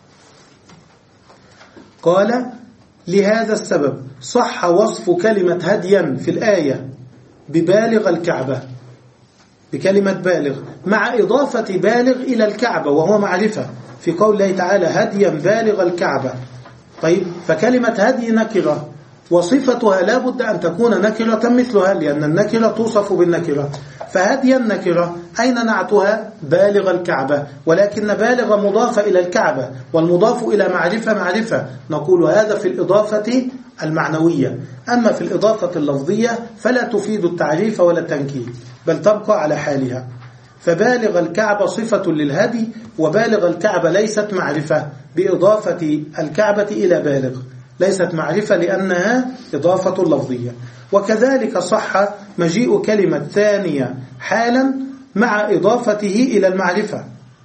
Speaker 3: قال لهذا السبب صح وصف كلمة هديا في الآية ببالغ الكعبة، بكلمة بالغ مع إضافة بالغ إلى الكعبة وهو معرفة في قول الله تعالى هديا بالغ الكعبة. طيب فكلمة هدي نكرة وصفتها لا بد أن تكون نكرة مثلها لأن النكرة توصف بالنكرة، فهديا نكرة أين نعتها؟ بالغ الكعبة، ولكن بالغ مضافة إلى الكعبة والمضاف إلى معرفة معرفة، نقول هذا في الإضافة المعنوية. أما في الإضافة اللفظية فلا تفيد التعريف ولا التنكير بل تبقى على حالها. فبالغ الكعبة صفة للهدي، وبالغ الكعبة ليست معرفة بإضافة الكعبة إلى بالغ، ليست معرفة لأنها إضافة لفظية. وكذلك صح مجيء كلمة ثانية حالا مع إضافته إلى المعرفة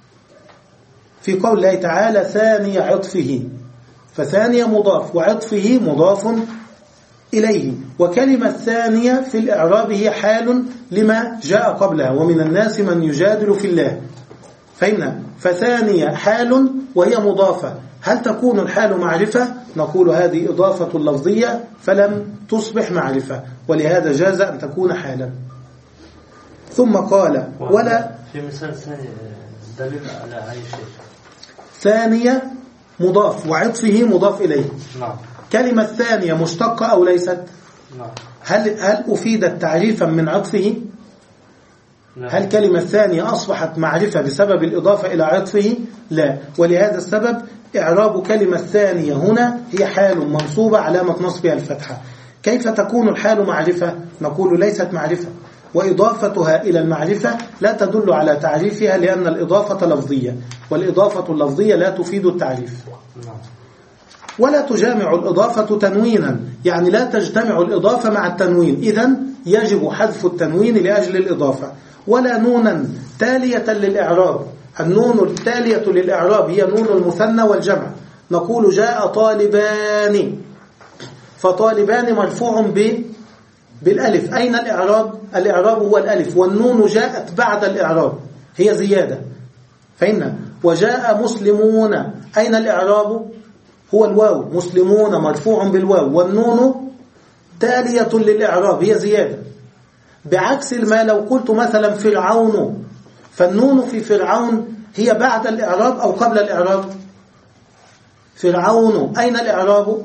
Speaker 3: في قول الله تعالى ثاني عطفه، فثانية مضاف وعطفه مضاف إليه. وكلمة ثانية في الإعراب هي حال لما جاء قبلها ومن الناس من يجادل في الله، فهمنا؟ فثانية حال وهي مضافة، هل تكون الحال معرفة؟ نقول هذه إضافة لفظية فلم تصبح معرفة، ولهذا جاز أن تكون حالا. ثم قال ولا
Speaker 5: في مثال ثاني دليل على أي شيء.
Speaker 3: ثانية مضاف وعطفه مضاف إليه.
Speaker 5: نعم.
Speaker 3: كلمة ثانية مشتقة أو ليست؟
Speaker 5: نعم.
Speaker 3: هل هل أفيدت تعريفا من عطفه؟
Speaker 5: نعم.
Speaker 3: هل كلمة ثانية أصبحت معرفة بسبب الإضافة إلى عطفه؟ لا. ولهذا السبب إعراب كلمة ثانية هنا هي حال منصوبة علامة نصبها الفتحة. كيف تكون الحال معرفة؟ نقول ليست معرفة، وإضافتها إلى المعرفة لا تدل على تعريفها لأن الإضافة لفظية، والإضافة اللفظية لا تفيد التعريف. ولا تجامع الإضافة تنوينا، يعني لا تجتمع الإضافة مع التنوين، إذن يجب حذف التنوين لأجل الإضافة. ولا نونا تالية للإعراب، النون التالية للإعراب هي نون المثنى والجمع، نقول جاء طالبان، فطالبان مرفوع بالألف. أين الإعراب؟ الإعراب هو الألف، والنون جاءت بعد الإعراب، هي زيادة. فإن وجاء مسلمون، أين الإعراب؟ هو الواو، مسلمون مرفوع بالواو، والنون تالية للإعراب، هي زيادة. بعكس ما لو قلت مثلا فرعون، فالنون في فرعون هي بعد الإعراب أو قبل الإعراب؟ فرعون أين الإعراب؟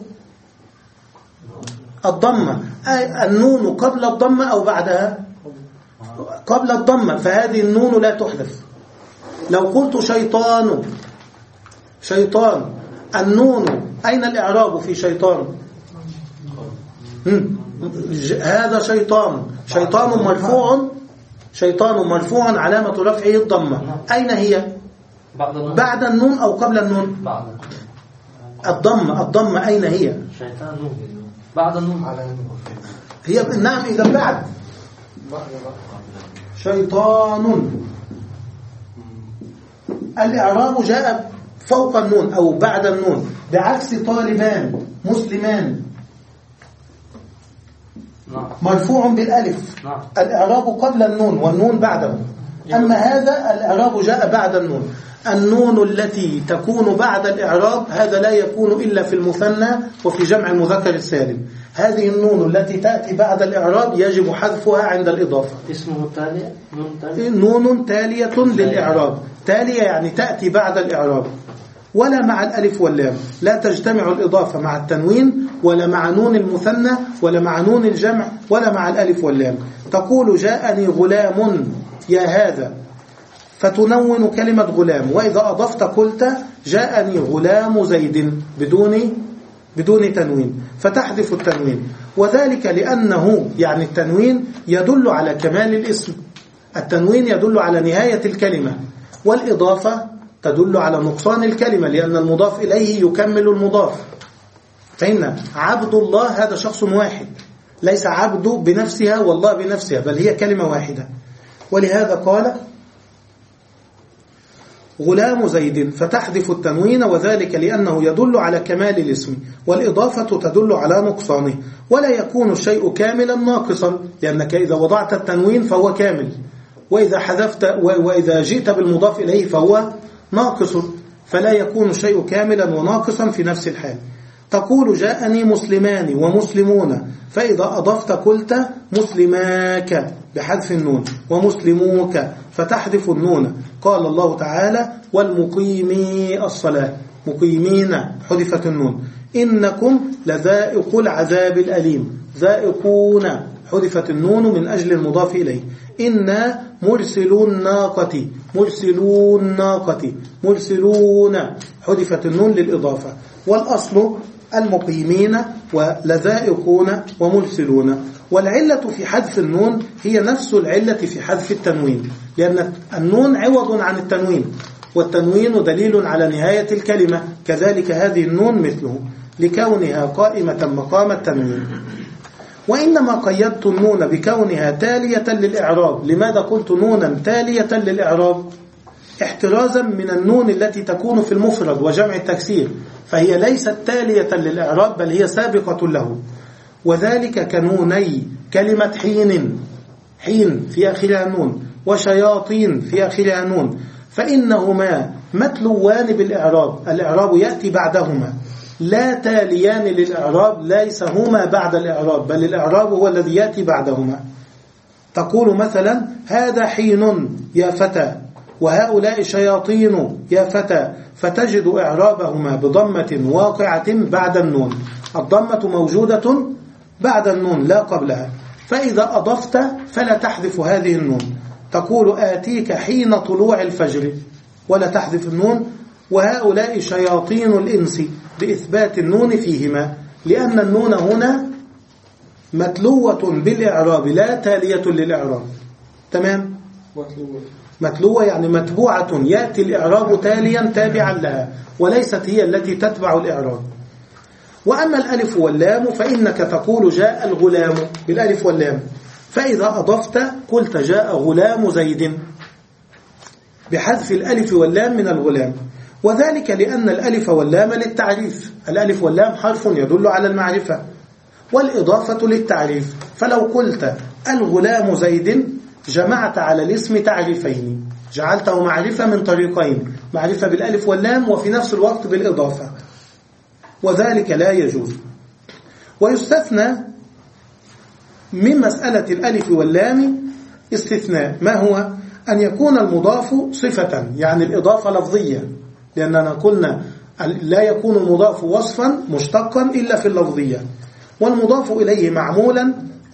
Speaker 3: الضمة. النون قبل الضمة أو بعدها؟ قبل الضمة، فهذه النون لا تحذف. لو قلت شيطان، شيطان النون أين الإعراب في شيطان؟ هذا شيطان، شيطان مرفوع، شيطان مرفوع علامة رفعه الضمة. أين هي؟ بعد النون أو قبل النون؟ الضمة. الضمة أين هي؟
Speaker 5: شيطان بعد النون على
Speaker 3: هي. نعم، إذا بعد شيطان الإعراب جاء فوق النون أو بعد النون، بعكس طالبان، مسلمان مرفوع بالألف، الإعراب قبل النون والنون بعده. أما هذا الإعراب جاء بعد النون. النون التي تكون بعد الإعراب هذا لا يكون إلا في المثنى وفي جمع المذكر السالم. هذه النون التي تأتي بعد الإعراب يجب حذفها عند الإضافة.
Speaker 5: اسمه تالية؟ نون تالية؟
Speaker 3: نون تالية للإعراب. تالية يعني تأتي بعد الإعراب. ولا مع الألف واللام، لا تجتمع الإضافة مع التنوين ولا مع نون المثنى ولا مع نون الجمع ولا مع الألف واللام. تقول جاءني غلام يا هذا، فتنون كلمة غلام، وإذا أضفت قلت جاءني غلام زيد بدون بدون تنوين، فتحذف التنوين. وذلك لأنه يعني التنوين يدل على كمال الاسم، التنوين يدل على نهاية الكلمة، والإضافة تدل على نقصان الكلمة، لأن المضاف إليه يكمل المضاف. فإن عبد الله هذا شخص واحد، ليس عبد بنفسها والله بنفسها، بل هي كلمة واحدة. ولهذا قال غلام زيد، فتحذف التنوين، وذلك لأنه يدل على كمال الاسم، والإضافة تدل على نقصانه. ولا يكون الشيء كاملا ناقصا، لأنك إذا وضعت التنوين فهو كامل، وإذا حذفت وإذا جئت بالمضاف إليه فهو ناقص، فلا يكون الشيء كاملا وناقصا في نفس الحال. تقول جاءني مسلمان ومسلمون، فإذا أضفت قلت مسلماك بحذف النون، ومسلموك فتحذف النون. قال الله تعالى والمقيمي الصلاة، مقيمين حذفت النون. إنكم لذائق العذاب الأليم، ذائقون حذفت النون من أجل المضاف إليه. إنا مرسلون الناقة، مرسلون الناقة، مرسلون حذفت النون للإضافة. والأصل المقيمين ولذائقون ومرسلون. والعلة في حذف النون هي نفس العلة في حذف التنوين، لأن النون عوض عن التنوين، والتنوين دليل على نهاية الكلمة، كذلك هذه النون مثله لكونها قائمة مقام التنوين. وإنما قيدت النون بكونها تالية للإعراب. لماذا قلت نونا تالية للإعراب؟ احترازا من النون التي تكون في المفرد وجمع التكسير، فهي ليست تالية للإعراب بل هي سابقة له. وذلك كنوني كلمة حين، حين في آخرها نون، وشياطين في آخرها نون، فإنهما متلوان بالإعراب، الإعراب يأتي بعدهما، لا تاليان للإعراب، ليس هما بعد الإعراب بل الإعراب هو الذي يأتي بعدهما. تقول مثلا هذا حين يا فتى، وهؤلاء شياطين يا فتى، فتجد إعرابهما بضمة واقعة بعد النون، الضمة موجودة بعد النون لا قبلها. فإذا أضفت فلا تحذف هذه النون، تقول آتيك حين طلوع الفجر ولا تحذف النون. وهؤلاء شياطين الإنس بإثبات النون فيهما، لأن النون هنا متلوة بالإعراب لا تالية للإعراب. تمام؟ متلوة يعني متبوعة، يأتي الإعراب تاليا تابعا لها، وليست هي التي تتبع الإعراب. وأما الألف واللام فإنك تقول جاء الغلام بالألف واللام، فإذا أضفت قلت جاء غلام زيد بحذف الألف واللام من الغلام. وذلك لأن الألف واللام للتعريف، الألف واللام حرف يدل على المعرفة، والإضافة للتعريف. فلو قلت الغلام زيد جمعت على الاسم تعريفين، جعلته معرفة من طريقين، معرفة بالألف واللام وفي نفس الوقت بالإضافة، وذلك لا يجوز. ويستثنى من مسألة الألف واللام استثناء، ما هو؟ أن يكون المضاف صفة، يعني الإضافة لفظية، لأننا قلنا لا يكون المضاف وصفا مشتقا إلا في اللفظية، والمضاف إليه معمولا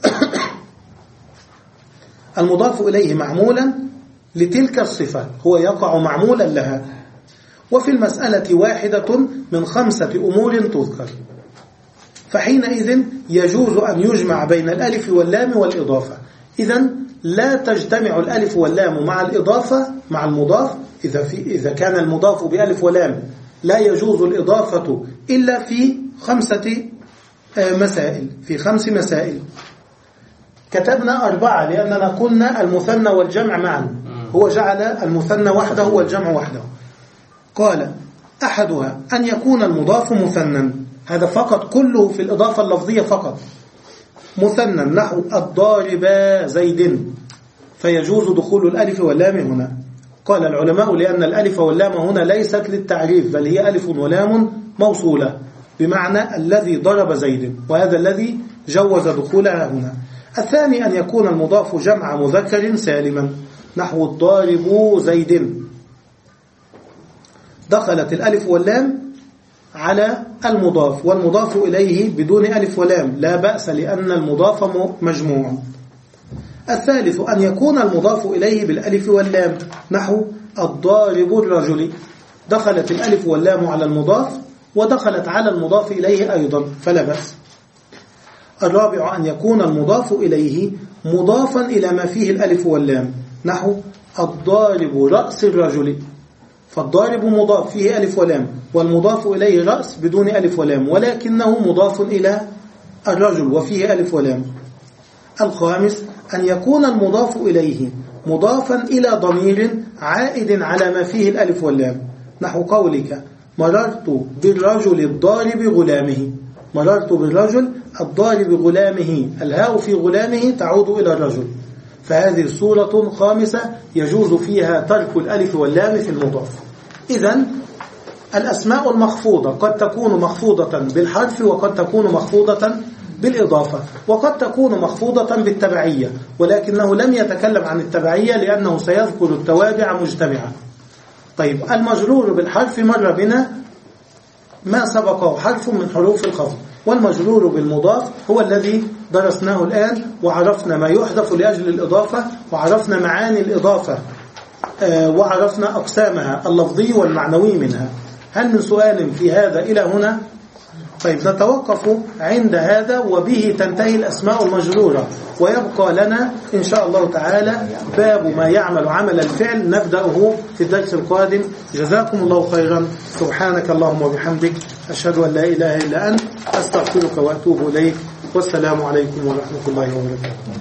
Speaker 3: المضاف إليه معمولا لتلك الصفة، هو يقع معمولا لها. وفي المسألة واحدة من خمسة أمور تذكر، فحينئذ يجوز أن يجمع بين الألف واللام والإضافة. إذن لا تجتمع الألف واللام مع الإضافة مع المضاف. إذا, في إذا كان المضاف بألف ولام لا يجوز الإضافة إلا في خمسة مسائل في خمس مسائل. كتبنا أربعة لأننا قلنا المثنى والجمع معا، هو جعل المثنى وحده والجمع وحده. قال أحدها أن يكون المضاف مثنى، هذا فقط، كله في الإضافة اللفظية فقط، مثنى، نحو الضارب زيد، فيجوز دخول الألف واللام هنا. قال العلماء لأن الألف واللام هنا ليست للتعريف، بل هي ألف ولام موصولة بمعنى الذي ضرب زيد، وهذا الذي جوز دخولها هنا. الثاني أن يكون المضاف جمع مذكر سالما، نحو الضارب زيد، دخلت الألف واللام على المضاف، والمضاف إليه بدون ألف ولام لا بأس لأن المضاف مجموع. الثالث أن يكون المضاف إليه بالألف واللام، نحو الضارب الرجل، دخلت الألف واللام على المضاف ودخلت على المضاف إليه أيضا فلا بأس. الرابع أن يكون المضاف إليه مضافا إلى ما فيه الألف واللام، نحو الضارب رأس الرجل، فالضارب مضاف فيه ألف ولام، والمضاف إليه رأس بدون ألف ولام، ولكنه مضاف إلى الرجل وفيه ألف ولام. الخامس أن يكون المضاف إليه مضافا إلى ضمير عائد على ما فيه الألف واللام، نحو قولك مررت بالرجل الضارب غلامه، مررت بالرجل الضارب غلامه، الهاء في غلامه تعود إلى الرجل، فهذه صورة خامسة يجوز فيها ترك الألف واللام في المضاف. إذن الأسماء المخفوضة قد تكون مخفوضة بالحرف، وقد تكون مخفوضة بالإضافة، وقد تكون مخفوضة بالتبعية، ولكنه لم يتكلم عن التبعية لأنه سيذكر التوابع مجتمعة. طيب، المجرور بالحرف مر بنا ما سبقه حرف من حروف الخفض، والمجرور بالمضاف هو الذي درسناه الآن، وعرفنا ما يحذف لأجل الإضافة، وعرفنا معاني الإضافة، وعرفنا أقسامها اللفظي والمعنوي منها. هل من سؤال في هذا إلى هنا؟ طيب، نتوقف عند هذا، وبه تنتهي الأسماء المجرورة، ويبقى لنا إن شاء الله تعالى باب ما يعمل عمل الفعل، نبدأه في الدرس القادم. جزاكم الله خيرا، سبحانك اللهم وبحمدك، أشهد أن لا إله إلا أنت، أستغفرك وأتوب إليك، والسلام عليكم ورحمة الله وبركاته.